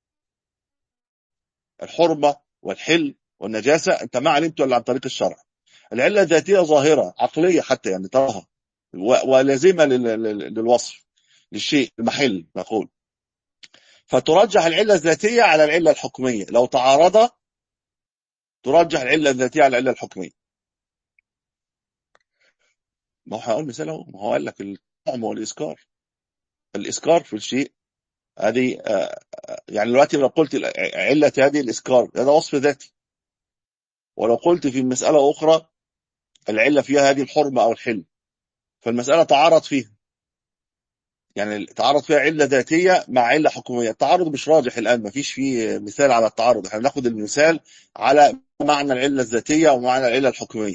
Speaker 1: الحرمة والحل والنجاسة أنت ما علمته إلا عن طريق الشرع. العلة الذاتية ظاهرة عقلية حتى، يعني تراها ولازمة للوصف للشيء المحل نقول. فترجح العلة الذاتية على العلة الحكمية، لو تعارض ترجح العلة الذاتية على العلة الحكمية. ما هو هقول مثال اهو، ما هو قال لك الطعم والإسكار. الإسكار في الشيء هذه يعني دلوقتي لو قلت علة هذه الإسكار هذا وصف ذاتي، ولو قلت في مسألة أخرى العلة فيها هذه الحرمة أو الحل، فالمسألة تعارض فيها، يعني تعارض فيها علة ذاتية مع علة حكومية. التعارض مش راجح الآن، ما فيش فيه مثال على التعارض، احنا بناخد المثال على معنى العلة الذاتية ومعنى العلة الحكومية.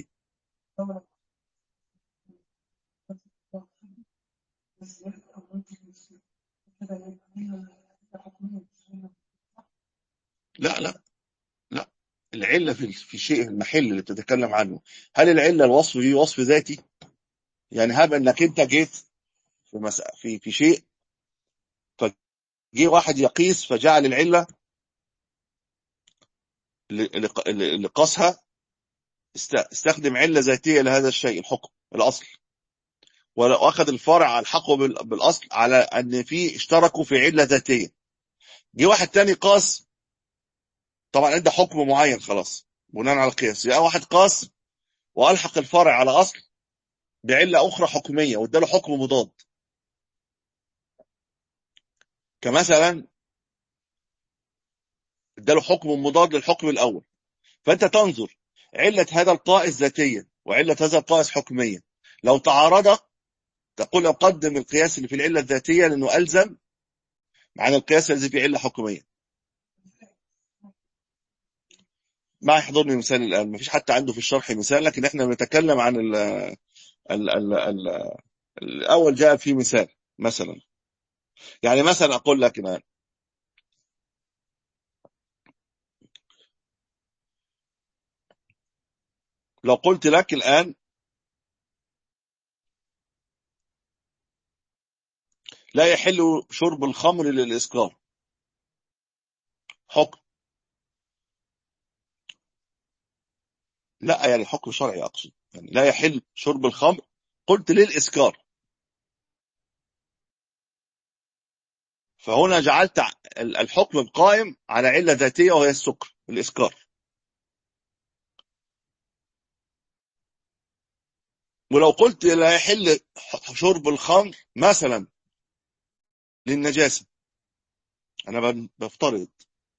Speaker 1: لا لا لا، العلة في في الشيء المحل اللي بتتكلم عنه، هل العلة الوصف فيه وصف ذاتي؟ يعني هب انك انت جيت في مس... في في شيء، فجي واحد يقيس فجعل العلة لقاسها استخدم علة ذاتية لهذا الشيء الحكم الأصل، ولو أخذ الفرع الحقه بالأصل على أن في اشتركوا في علة ذاتية. جه واحد تاني قاس، طبعا عنده حكم معين خلاص بناء على القياس، جاء واحد قاس وألحق الفرع على أصل بعلة أخرى حكمية واداله حكم مضاد. كمثلا اداله حكم مضاد للحكم الأول، فأنت تنظر علة هذا القائس ذاتية وعلة هذا القائس حكمية، لو تعارض تقول أقدم القياس اللي في العلة الذاتية لأنه ألزم عن القياس الذي في علة حكمية. ما يحضرني مثال الآن، ما فيش حتى عنده في الشرح مثال، لكن احنا بنتكلم عن ال ال ال ال الأول جاء في مثال. مثلا يعني مثلا أقول لك الآن، لو قلت لك الآن لا يحل شرب الخمر للإسكار، حكم، لا يعني حكم شرعي أقصد، يعني لا يحل شرب الخمر، قلت للإسكار، فهنا جعلت الحكم قائم على علة ذاتية وهي السكر، الإسكار. ولو قلت لا يحل شرب الخمر مثلا للنجاسة، أنا بفترض،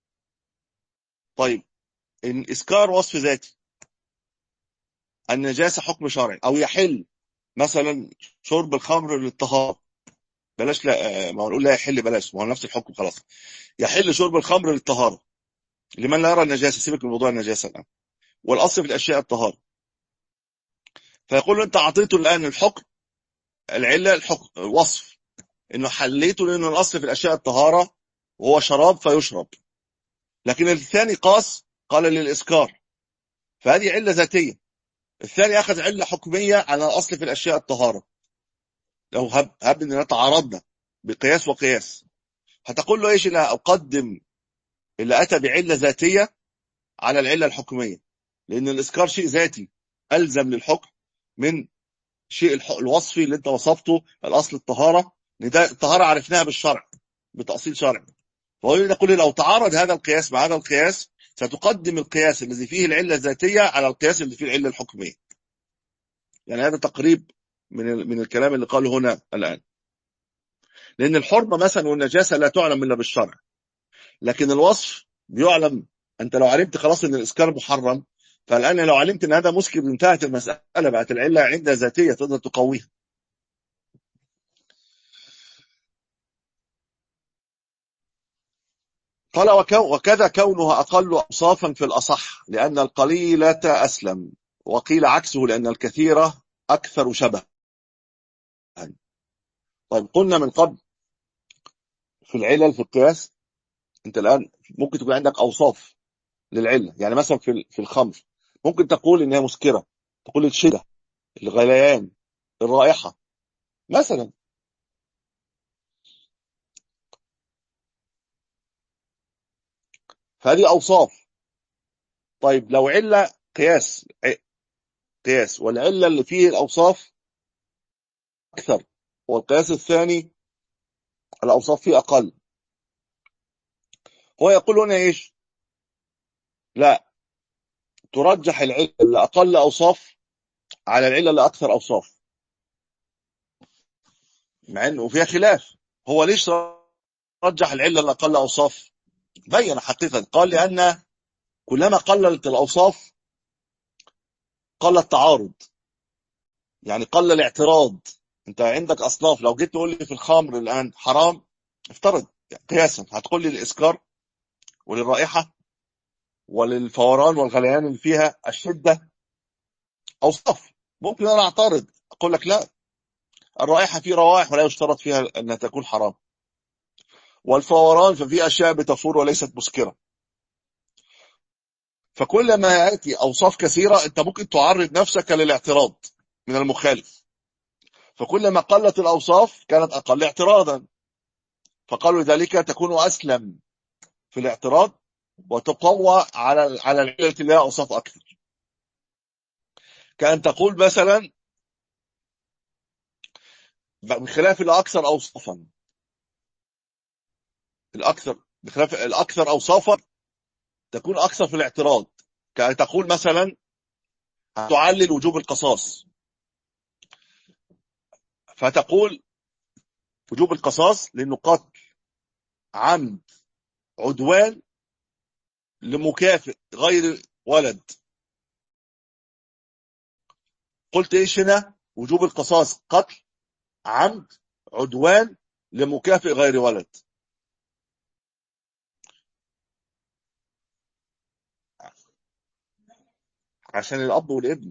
Speaker 1: طيب إن إسكار وصف ذاتي، النجاسة حكم شرعي، أو يحل مثلا شرب الخمر للطهارة، بلاش، لا ما نقول لا يحل، بلاش، ما هو نفس الحكم خلاص. يحل شرب الخمر للطهارة لمن لا يرى النجاسة، سيبك من موضوع النجاسة الآن، والأصل في الأشياء الطهارة. فيقول له أنت أعطيته الآن الحكم، العلة الحكم وصف إنه حليته لأنه الأصل في الأشياء الطهارة وهو شراب فيشرب، لكن الثاني قاس قال للإسكار، فهذه علة ذاتية. الثاني أخذ علة حكمية على الأصل في الأشياء الطهارة. لو هب, هب أننا تعارضنا بقياس وقياس، هتقول له إيش؟ أنا أقدم اللي أتى بعلة ذاتية على العلة الحكمية، لأن الإسكار شيء ذاتي ألزم للحكم من شيء الوصفي اللي أنت وصفته، الأصل الطهارة، ده الطهارة عرفناها بالشرع بتأصيل شرعي. فهو يقول لو تعارض هذا القياس مع هذا القياس، ستقدم القياس الذي فيه العلة الذاتية على القياس اللي فيه العلة الحكمية. يعني هذا تقريب من من الكلام اللي قاله هنا الآن. لأن الحرمة مثلا والنجاسة لا تعلم إلا بالشرع، لكن الوصف بيعلم. أنت لو علمت خلاص إن الإسكار محرم، فالآن لو علمت إن هذا مسكر انتهت المسألة، بقت العلة عندها ذاتية تقدر تقويها. قال وكذا كونها أقل أوصافا في الأصح، لأن القليلة أسلم، وقيل عكسه لأن الكثيرة أكثر شبه. طيب قلنا من قبل في العلل في القياس، أنت الآن ممكن تكون عندك أوصاف للعلة. يعني مثلا في في الخمر ممكن تقول إنها مسكرة، تقول الشدة، الغليان، الرائحة مثلا. فهذه أوصاف. طيب لو علة قياس قياس والعلة اللي فيه الأوصاف أكثر، والقياس الثاني الأوصاف فيه أقل، هو يقول هنا إيش؟ لا، ترجح العلة اللي أقل أوصاف على العلة اللي أكثر أوصاف، مع إنه فيها خلاف. هو ليش رجح العلة اللي أقل أوصاف؟ بين حقيقة، قال لأن كلما قللت الأوصاف قل التعارض، يعني قل الاعتراض. أنت عندك أصناف، لو جيت تقول لي في الخمر الآن حرام، افترض قياسا هتقول لي الإسكار وللرائحة وللفوران والغليان اللي فيها الشدة أوصاف، ممكن أنا أعترض أقول لك لا، الرائحة في روائح ولا يشترط فيها أنها تكون حرام، والفوران ففي أشياء بتفور وليست مسكرة. فكل ما يأتي أوصاف كثيرة أنت ممكن تعرض نفسك للاعتراض من المخالف، فكل ما قلت الأوصاف كانت أقل اعتراضا، فقالوا ذلك تكون أسلم في الاعتراض وتقوى على على العلة اللي لها أوصاف أكثر. كأن تقول مثلا بخلاف الأكثر أوصافا، الأكثر بخلاف الأكثر أوصافا تكون أكثر في الاعتراض. كأن تقول مثلا تعلل وجوب القصاص، فتقول وجوب القصاص لأنه قتل عمد عدوان لمكافئ غير ولد. قلت ايش هنا؟ وجوب القصاص قتل عمد عدوان لمكافئ غير ولد. عشان الأب والابن،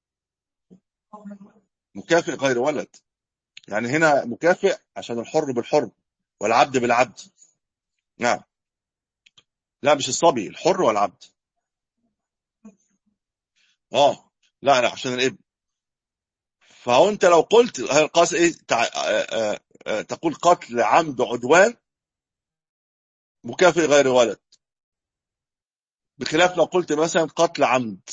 Speaker 1: مكافئ غير ولد، يعني هنا مكافئ عشان الحر بالحر والعبد بالعبد. نعم، لا مش الصبي، الحر والعبد. اه لا لا عشان الابن. فهو انت لو قلت القاس ايه تع... آآ آآ آآ تقول قتل عمد عدوان مكافئ غير ولد، بخلاف لو قلت مثلا قتل عمد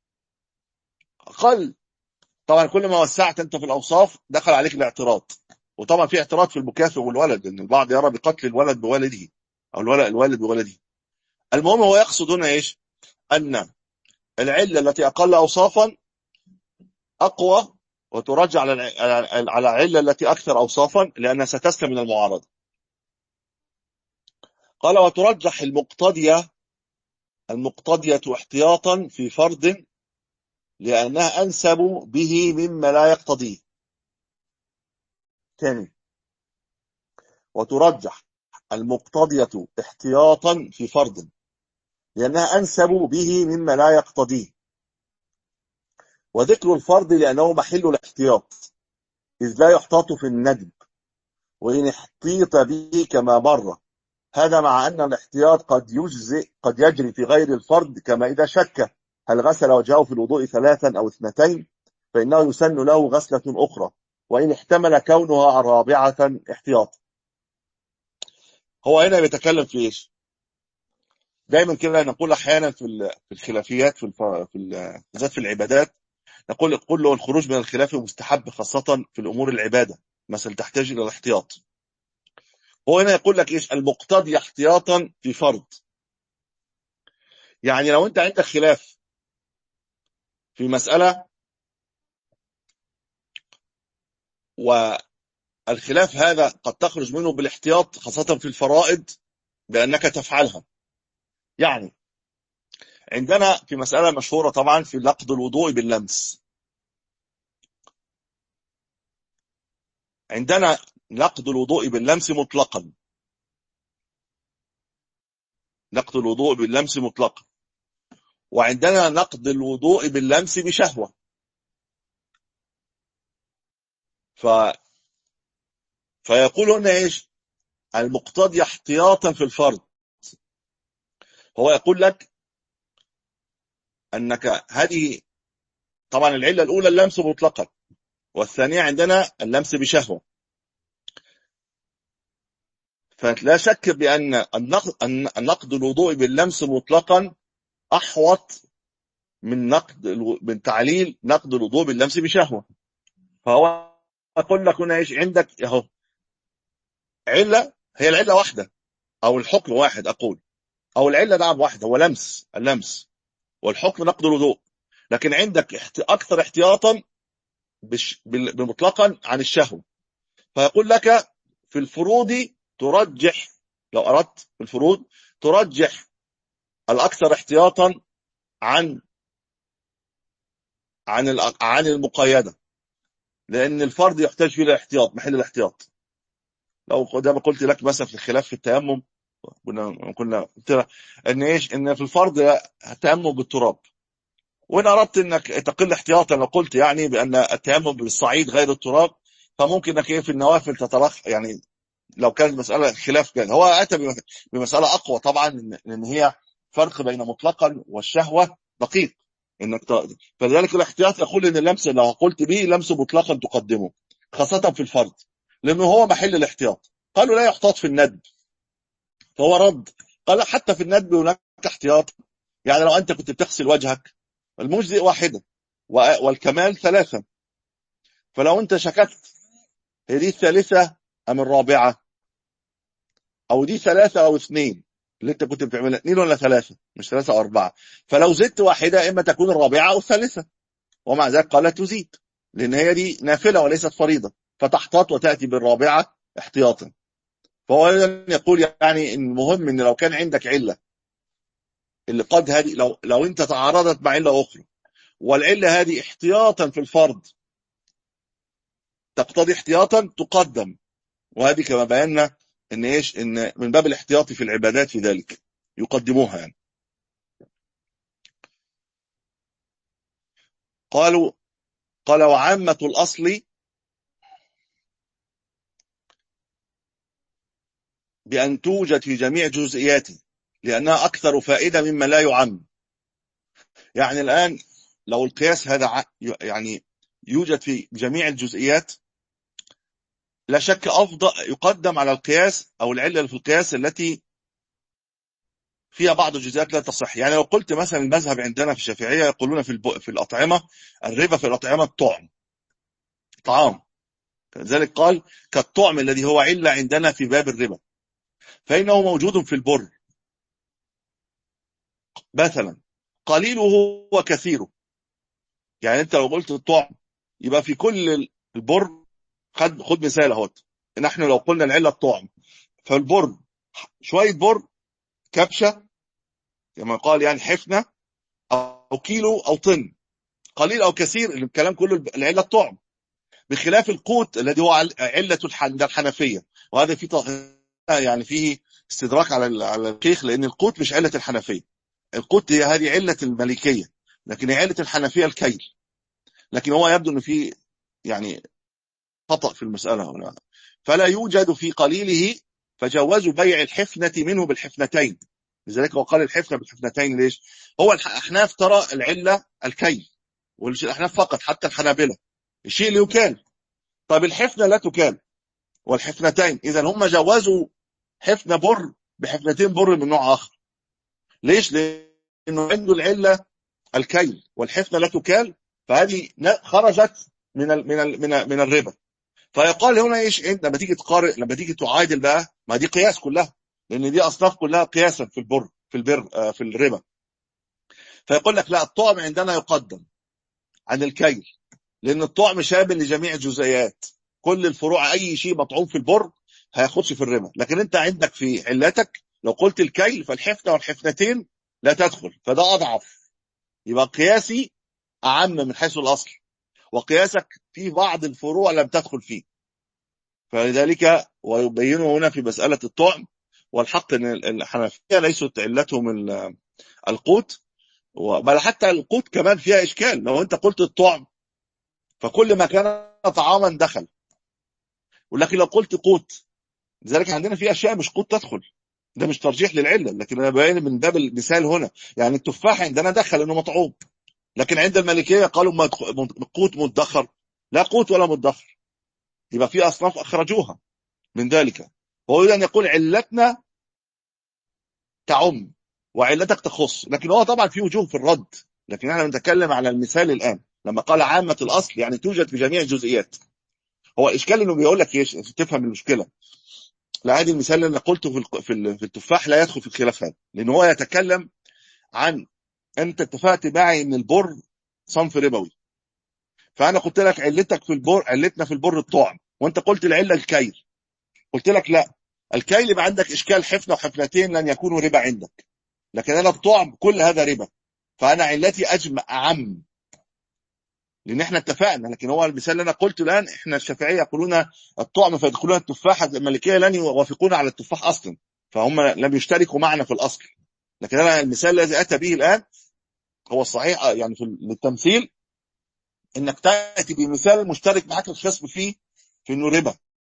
Speaker 1: اقل. طبعا كل ما وسعت انت في الاوصاف دخل عليك الاعتراض، وطبعا في اعتراض في المكافئ والولد، ان البعض يرى بقتل الولد بولده او الولد الوالد بولده. المهم هو يقصد هنا ايش؟ ان العله التي اقل اوصافا اقوى وترجع على على العله التي اكثر اوصافا لانها ستسلم من المعارضه. قال وترجح المقتضيه المقتضيه احتياطا في فرض لانها انسب به مما لا يقتضيه. ثاني، وترجح المقتضيه احتياطا في فرض لانها انسب به مما لا يقتضيه. وذكر الفرض لانه محل الاحتياط اذ لا يحتاط في الندب وان احتيط به كما مر. هذا مع أن الاحتياط قد يجزئ قد يجري في غير الفرض، كما إذا شك هل غسل وجهه في الوضوء ثلاثا أو اثنتين فإنه يسن له غسلة أخرى وإن احتمل كونها رابعة احتياطا. هو هنا بيتكلم في إيش؟ دايما كده نقول أحيانا في في الخلافيات في في بالذات في العبادات، نقول كل الخروج من الخلاف مستحب خاصة في الأمور العبادة مثل تحتاج إلى الاحتياط. هو هنا يقول لك إيش؟ المقتضي احتياطا في فرض. يعني لو أنت عندك خلاف في مسألة والخلاف هذا قد تخرج منه بالاحتياط خاصة في الفرائض بأنك تفعلها. يعني عندنا في مسألة مشهورة طبعا في نقض الوضوء باللمس، عندنا نقض الوضوء باللمس مطلقا، نقض الوضوء باللمس مطلقا، وعندنا نقض الوضوء باللمس بشهوة. ف... فيقول هنا ايش؟ المقتضي احتياطا في الفرض. هو يقول لك انك هذه طبعا العلة الاولى اللمس مطلقا، والثانية عندنا اللمس بشهوة. فلا شك بأن النقد الوضوء باللمس مطلقا أحوط من نقد من تعليل نقد الوضوء باللمس بشهوة. فهو أقول لك هنا إيش عندك أهو علة، هي العلة واحدة أو الحكم واحد أقول، أو العلة نعم واحدة هو لمس اللمس، والحكم نقد الوضوء، لكن عندك أكثر احتياطا بمطلقا عن الشهوة. فيقول لك في الفروض ترجح، لو أردت في الفروض ترجح الأكثر احتياطا عن عن عن المقيدة، لأن الفرض يحتاج فيه الاحتياط محل الاحتياط. لو زي ما قلت لك مثلا في الخلاف في التيمم كنا كنا ان ايش ان في الفرض التيمم بالتراب، وان اردت انك تقل احتياطا لو قلت يعني بان التيمم بالصعيد غير التراب، فممكن انك ايه في النوافل تترخ. يعني لو كانت مسألة خلاف كان هو اتى بمسألة اقوى طبعا، لان هي فرق بين مطلقا والشهوة دقيق انك ت... فلذلك الاحتياط يقول ان اللمس لو قلت به لمس مطلقا تقدمه خاصة في الفرد لانه هو محل الاحتياط. قالوا لا يحتاط في الندب، فهو رد قال حتى في الندب هناك احتياط. يعني لو انت كنت بتغسل وجهك المجزئ واحدة والكمال ثلاثة، فلو انت شككت هي دي الثالثة ام الرابعة، او دي ثلاثة او اثنين اللي انت كنت بتعملها اثنين ولا ثلاثة مش ثلاثة او اربعة، فلو زدت واحدة اما تكون الرابعة او الثالثة، ومع ذلك قال تزيد لان هي دي نافلة وليست فريضة، فتحتاط وتأتي بالرابعة احتياطا. فهو يقول يعني المهم ان لو كان عندك علة اللي قد هذه لو لو انت تعارضت مع علة اخرى والعلة هذه احتياطا في الفرض تقتضي احتياطا تقدم، وهذه كما بينا ان ايش ان من باب الاحتياط في العبادات في ذلك يقدموها. يعني قالوا قال وعامة الأصل بأن توجد في جميع جزئياته لأنها أكثر فائدة مما لا يعم. يعني الآن لو القياس هذا يعني يوجد في جميع الجزئيات لا شك أفضل يقدم على القياس أو العلة في القياس التي فيها بعض الجزئيات لا تصح. يعني لو قلت مثلا المذهب عندنا في الشافعية يقولون في في الأطعمة الربا في الأطعمة الطعم طعام، لذلك قال كالطعم الذي هو علة عندنا في باب الربا، فإنه موجود في البر مثلا قليله وكثيره. يعني انت لو قلت الطعم يبقى في كل البر. خد خد مثال اهوت، نحن لو قلنا العله الطعم، فالبر شويه بر، كبشه كما قال يعني حفنه، او كيلو او طن، قليل او كثير، الكلام كله العله الطعم. بخلاف القوت الذي هو عله الحنفيه، وهذا في يعني فيه استدراك على على الشيخ، لان القوت مش عله الحنفيه. القوت هي هذه عله المالكيه، لكن عله الحنفيه الكيل. لكن هو يبدو ان في يعني خطأ في المسألة هنا. فلا يوجد في قليله، فجوزوا بيع الحفنة منه بالحفنتين. لذلك هو قال الحفنة بالحفنتين. ليش؟ هو الأحناف ترى العلة الكي، والأحناف فقط، حتى الحنابلة الشيء اللي يكال. طيب الحفنة لا تكال، والحفنتين، إذا هم جوزوا حفنة بر بحفنتين بر من نوع آخر. ليش؟ لأنه عنده العلة الكيل والحفنة لا تكال، فهذه خرجت من ال من ال من, ال من الربا. فيقال هنا ايش؟ انت لما تيجي تقارن، لما تيجي تعادل بقى، ما دي قياس كلها، لان دي اصناف كلها قياسا في البر في البر آه في الربا. فيقول لك لا، الطعم عندنا يقدم عن الكيل، لان الطعم شامل لجميع الجزئيات، كل الفروع، اي شيء مطعوم في البر هياخدش في الربا. لكن انت عندك في علتك لو قلت الكيل، فالحفنه والحفنتين لا تدخل، فده اضعف. يبقى قياسي اعم من حيث الاصل، وقياسك في بعض الفروع لم تدخل فيه. فلذلك ويبينه هنا في مسألة الطعم. والحق ان الحنفية ليست علتهم القوت، بل حتى القوت كمان فيها اشكال. لو انت قلت الطعم فكل ما كان طعاما دخل، ولكن لو قلت قوت، لذلك عندنا في اشياء مش قوت تدخل. ده مش ترجيح للعله، لكن انا ببين من باب المثال هنا. يعني التفاح عندنا دخل انه مطعوم، لكن عند المالكيه قالوا قوت مدخر، لا قوت ولا مدخر. يبقى في اصناف اخرجوها من ذلك. هو يريد ان يقول علتنا تعم وعلتك تخص، لكن هو طبعا في وجوه في الرد، لكن احنا بنتكلم على المثال الان لما قال عامه الاصل، يعني توجد في جميع الجزئيات. هو الاشكال انه بيقول لك ايش تفهم المشكله. لا، عادي المثال اللي انا قلته في في التفاح لا يدخل في الخلاف هذا، لان هو يتكلم عن انت اتفقت معي ان البر صنف ربوي، فانا قلت لك علتك في البر، علتنا في البر الطعم، وانت قلت العله الكيل. قلت لك لا، الكيل يبقى عندك اشكال حفنه وحفنتين لن يكونوا ربا عندك، لكن انا الطعم كل هذا ربا، فانا علتي اجمع اعم، لان احنا اتفقنا. لكن هو المثال اللي انا قلته الان، احنا الشافعيه يقولون الطعم فيدخلون التفاحه، المالكيه لن يوافقون على التفاح اصلا، فهم لم يشتركوا معنا في الاصل. لكن انا المثال الذي اتى به الان هو الصحيح يعني في التمثيل، انك تاتي بمثال مشترك معك الخصم فيه في انه ربا،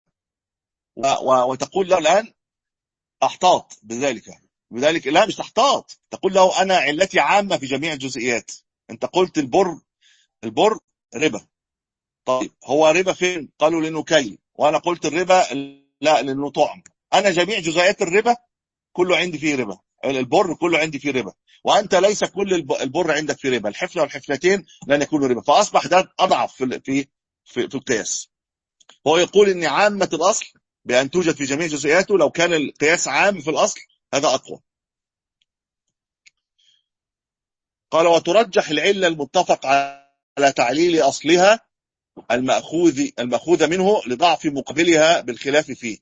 Speaker 1: وتقول له الان احتاط بذلك. بذلك لا، مش تحتاط، تقول له انا علتي عامه في جميع الجزئيات. انت قلت البر، البر ربا. طيب هو ربا فين؟ قالوا لانه كيل، وانا قلت الربا لا لانه طعم. انا جميع جزئيات الربا كله عندي فيه ربا، البر كله عندي فيه ربا، وانت ليس كل البر عندك فيه ربا، الحفنه والحفنتين لن يكونوا ربا، فاصبح ده اضعف في في في, في القياس. هو يقول ان عامه الاصل بان توجد في جميع جزئياته، لو كان القياس عام في الاصل هذا اقوى. قال وترجح العله المتفق على تعليل اصلها المأخوذ المأخوذ منه لضعف مقابلها بالخلاف فيه.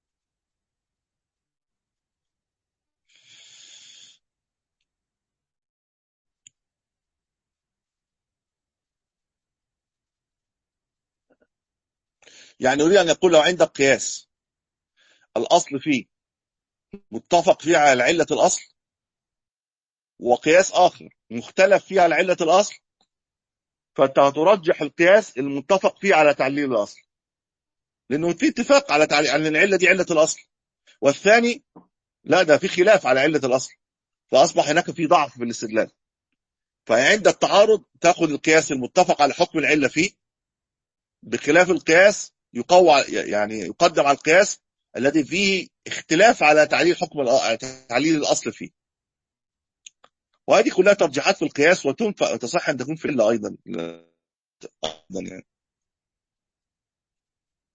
Speaker 1: يعني يريد أن يقول لو عندك قياس الأصل فيه متفق فيه على علة الأصل، وقياس آخر مختلف فيه على علة الأصل، فأنت هترجح القياس المتفق فيه على تعليل الأصل، لأنه في اتفاق على تعليل أن العلة دي علة الأصل، والثاني لا، ده في خلاف على علة الأصل، فأصبح هناك في ضعف في الاستدلال. فعند التعارض تأخذ القياس المتفق على حكم العلة فيه، بخلاف القياس يقوى يعني يقدم على القياس الذي فيه اختلاف على تعليل حكم تعليل الاصل فيه. وهذه كلها ترجيحات في القياس، وتنفع تصح ان تكون في الا ايضا ايضا يعني.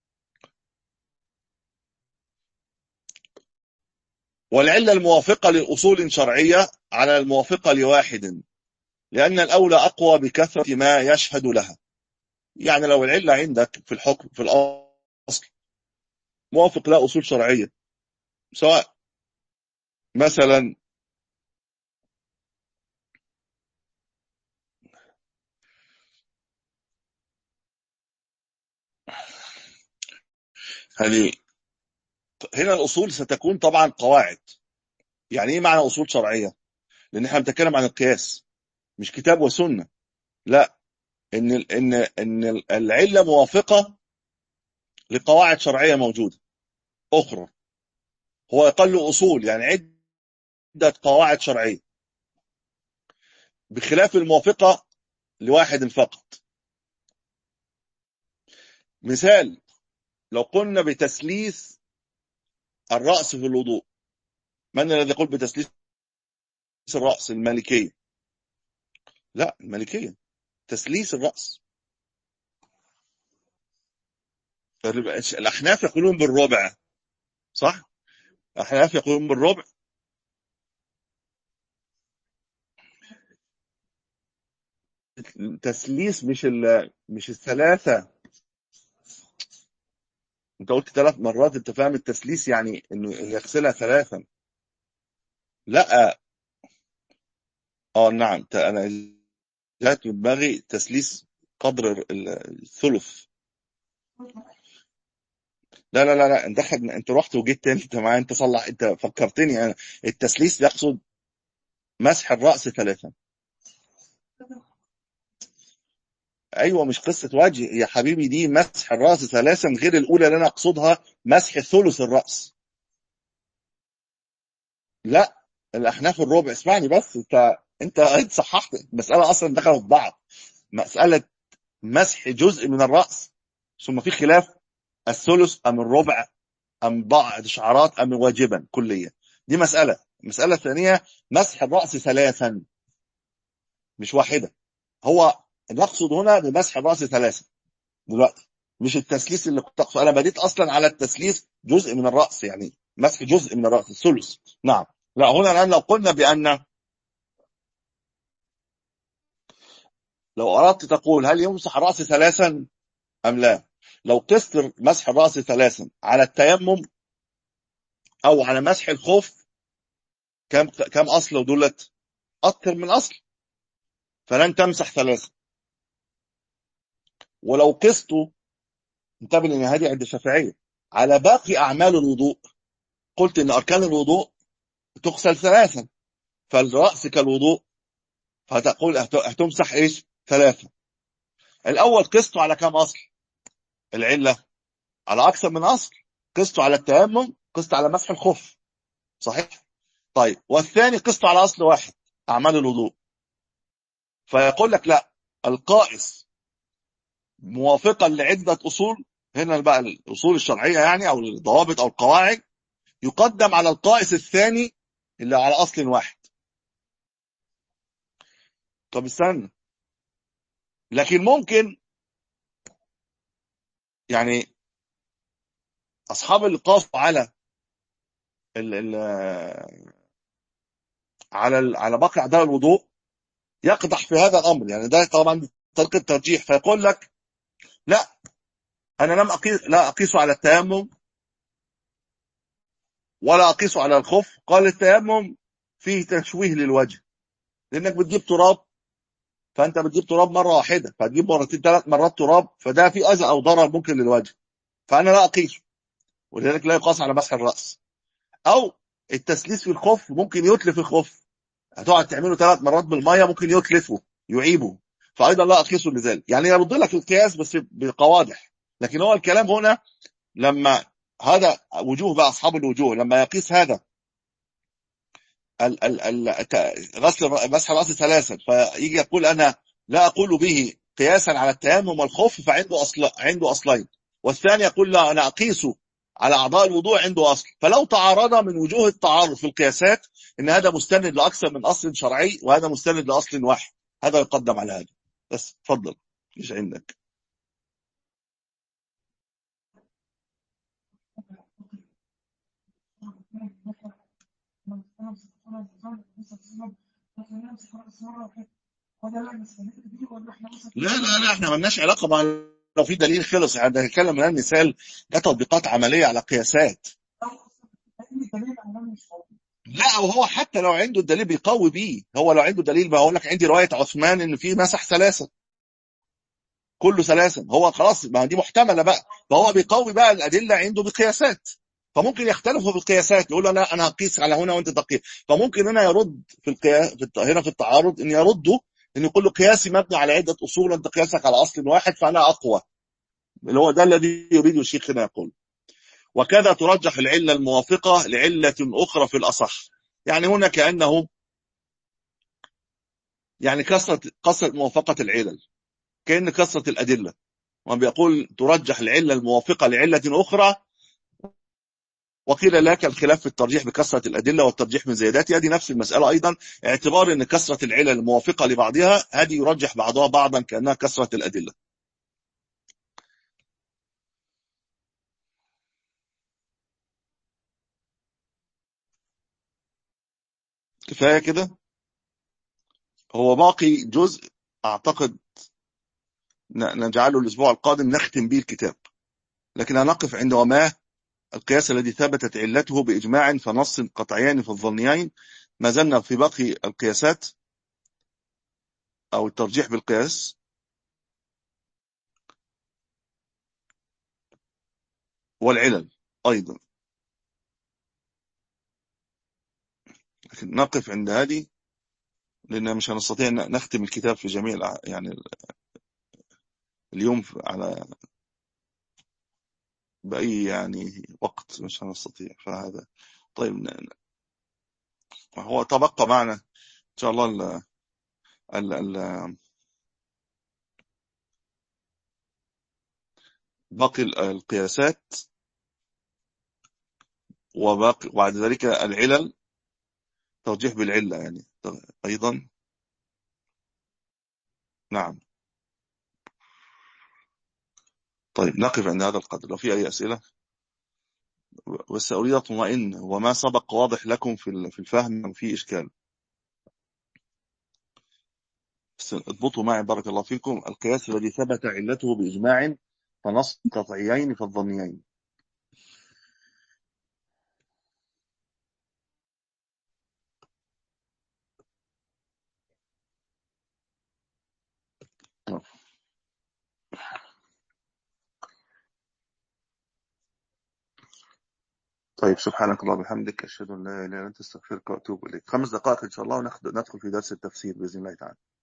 Speaker 1: والعلة الموافقة لأصول شرعية على الموافقة لواحد، لأن الأولى أقوى بكثرة ما يشهد لها. يعني لو العلة عندك في الحكم في الأصل موافق لها أصول شرعية، سواء مثلا هذه، هنا الأصول ستكون طبعا قواعد. يعني إيه معنى أصول شرعية؟ لأن احنا بنتكلم عن القياس، مش كتاب وسنة. لا، إن إن إن العلة موافقة لقواعد شرعية موجودة أخرى. هو يقل أصول يعني عدة قواعد شرعية، بخلاف الموافقة لواحد فقط. مثال، لو قلنا بتسليس الرأس في الوضوء، من الذي يقول بتسليس الرأس؟ المالكية. لا، المالكية تسليس الرأس. الأحناف يقولون بالربع، صح؟ الأحناف يقولون بالربع. تسليس مش ال... مش الثلاثة. انت قلت ثلاث مرات، انت فاهم التسليس يعني انه يغسلها ثلاثا. لا. اه نعم، ت- انا جات في دماغي تسليس قدر ال- الثلث. لا لا لا لا، انت دخل، انت رحت وجيت تاني، انت معايا، انت صلح، انت فكرتني انا. التسليس يقصد مسح الرأس ثلاثا. ايوه، مش قصة وجه يا حبيبي، دي مسح الرأس ثلاثا غير الاولى اللي انا اقصدها مسح ثلث الرأس. لا، الاحناف الربع. اسمعني بس، انت انت انت صححت المسألة، اصلا دخلوا في بعض. مسألة مسح جزء من الرأس، ثم في خلاف الثلث ام الربع ام بعض شعرات ام واجبا كليا. دي مسألة. المسألة الثانية مسح الرأس ثلاثا مش واحدة. هو نقصد هنا بمسح الرأس ثلاثة دلوقتي، مش التسليس اللي كنت اقصد. انا بديت اصلا على التسليس جزء من الرأس، يعني مسح جزء من الرأس الثلث. نعم. لا، هنا الآن لو قلنا بأن، لو أردت تقول هل يمسح الرأس ثلاثا أم لا، لو قست مسح الرأس ثلاثا على التيمم أو على مسح الخف، كم كم أصل ودولت أكثر من أصل، فلن تمسح ثلاثا. ولو قست، انتبه لأن هذه عند الشافعية، على باقي أعمال الوضوء، قلت إن أركان الوضوء تغسل ثلاثا، فالرأس كالوضوء، فتقول هت- هتمسح إيش؟ ثلاثة. الأول قسته على كم أصل؟ العلة على أكثر من أصل. قسته على التيمم، قسته على مسح الخف، صحيح؟ طيب، والثاني قسته على أصل واحد، أعمال الوضوء. فيقول لك لا، القائس موافقا لعدة أصول، هنا بقى الأصول الشرعية يعني، أو الضوابط أو القواعد، يقدم على القائس الثاني اللي على أصل واحد. طب استنى، لكن ممكن يعني أصحاب اللي قاسوا على ال ال على ال على باقي أعضاء الوضوء يقدح في هذا الأمر، يعني ده طبعا طريقة ترجيح. فيقول لك لا، أنا لم أقيس، لا أقيس على التيمم ولا أقيس على الخف. قال التيمم فيه تشويه للوجه، لأنك بتجيب تراب، فأنت بتجيب تراب مرة واحدة، فتجيب مرتين ثلاث مرات تراب، فده في أذى أو ضرر ممكن للوجه، فأنا لا أقيسه، ولذلك لا يقاس على مسح الرأس. أو التسليس في الخف ممكن يتلف الخف، هتقعد تعمله ثلاث مرات بالمية ممكن يتلفه يعيبه، فأيضا لا أقيسه لذلك. يعني يرد لك القياس بس بقوادح. لكن هو الكلام هنا لما هذا وجوه بقى أصحاب الوجوه، لما يقيس هذا ال ال ال غسل مسح الراس ثلاثا، فيجي يقول انا لا اقول به قياسا على التيمم والخف، فعنده اصل، عنده اصلين. والثاني يقول لا، انا اقيسه على اعضاء الوضوء، عنده اصل. فلو تعارض من وجوه التعارض في القياسات، ان هذا مستند لاكثر من اصل شرعي وهذا مستند لاصل واحد، هذا يقدم على هذا. بس اتفضل، ايش عندك؟ لا لا لا احنا مالناش علاقه مع، لو في دليل خلص احنا بنتكلم الان مثال، ده تطبيقات عمليه على قياسات. لا وهو حتى لو عنده الدليل بيقوي بيه، هو لو عنده دليل بقول لك عندي روايه عثمان ان في مسح ثلاثه كله سلاسل، هو خلاص ما دي محتمله بقى، فهو بيقوي بقى الادله عنده بقياسات. فممكن يختلفوا في القياسات، يقول لا انا هقيس على هنا وانت تقيس. فممكن هنا يرد في القياس في الت... هنا في التعارض ان يردوا ان يقول له قياسي مبني على عده اصول، انت قياسك على اصل واحد فانا اقوى، اللي هو ده الذي يريده الشيخ هنا يقول. وكذا ترجح العله الموافقه لعله اخرى في الاصح. يعني هنا كانه يعني كثره كثره موافقه العلل، كان كثره الادله، وبيقول ترجح العله الموافقه لعله اخرى. وقيل لك الخلاف في الترجيح بكثرة الأدلة والترجيح من زياداتها، دي نفس المسألة أيضا، اعتبار أن كثرة العلل الموافقة لبعضها هذه يرجح بعضها بعضا كأنها كثرة الأدلة. كفاية كده، هو باقي جزء أعتقد نجعله الأسبوع القادم نختم به الكتاب، لكن هنقف عند وما القياس الذي ثبتت علته بإجماع فنص قطعيان في الظنيين. ما زلنا في باقي القياسات أو الترجيح بالقياس والعلل أيضا، لكن نقف عند هذه لأن مش هنستطيع أن نختم الكتاب في جميع الع- يعني اليوم على بأي يعني وقت مش هنستطيع، فهذا طيب. ن- هو تبقى معنا إن شاء الله ال ال ال باقي ال- القياسات، وباقي وبعد ذلك العلل، توجيه بالعلة يعني أيضا. نعم. طيب نقف عند هذا القدر، لو في أي أسئلة. بس أريد أطمئن، وما سبق واضح لكم في ال- في الفهم أم في إشكال؟ بس اضبطوا معي بارك الله فيكم. القياس الذي ثبت علته بإجماع فنص قطعيين فالظنيين. طيب سبحانك اللهم وبحمدك أشهد أن لا إله إلا أنت أستغفرك وأتوب إليك. خمس دقائق إن شاء الله وناخد ندخل في درس التفسير بإذن الله تعالى.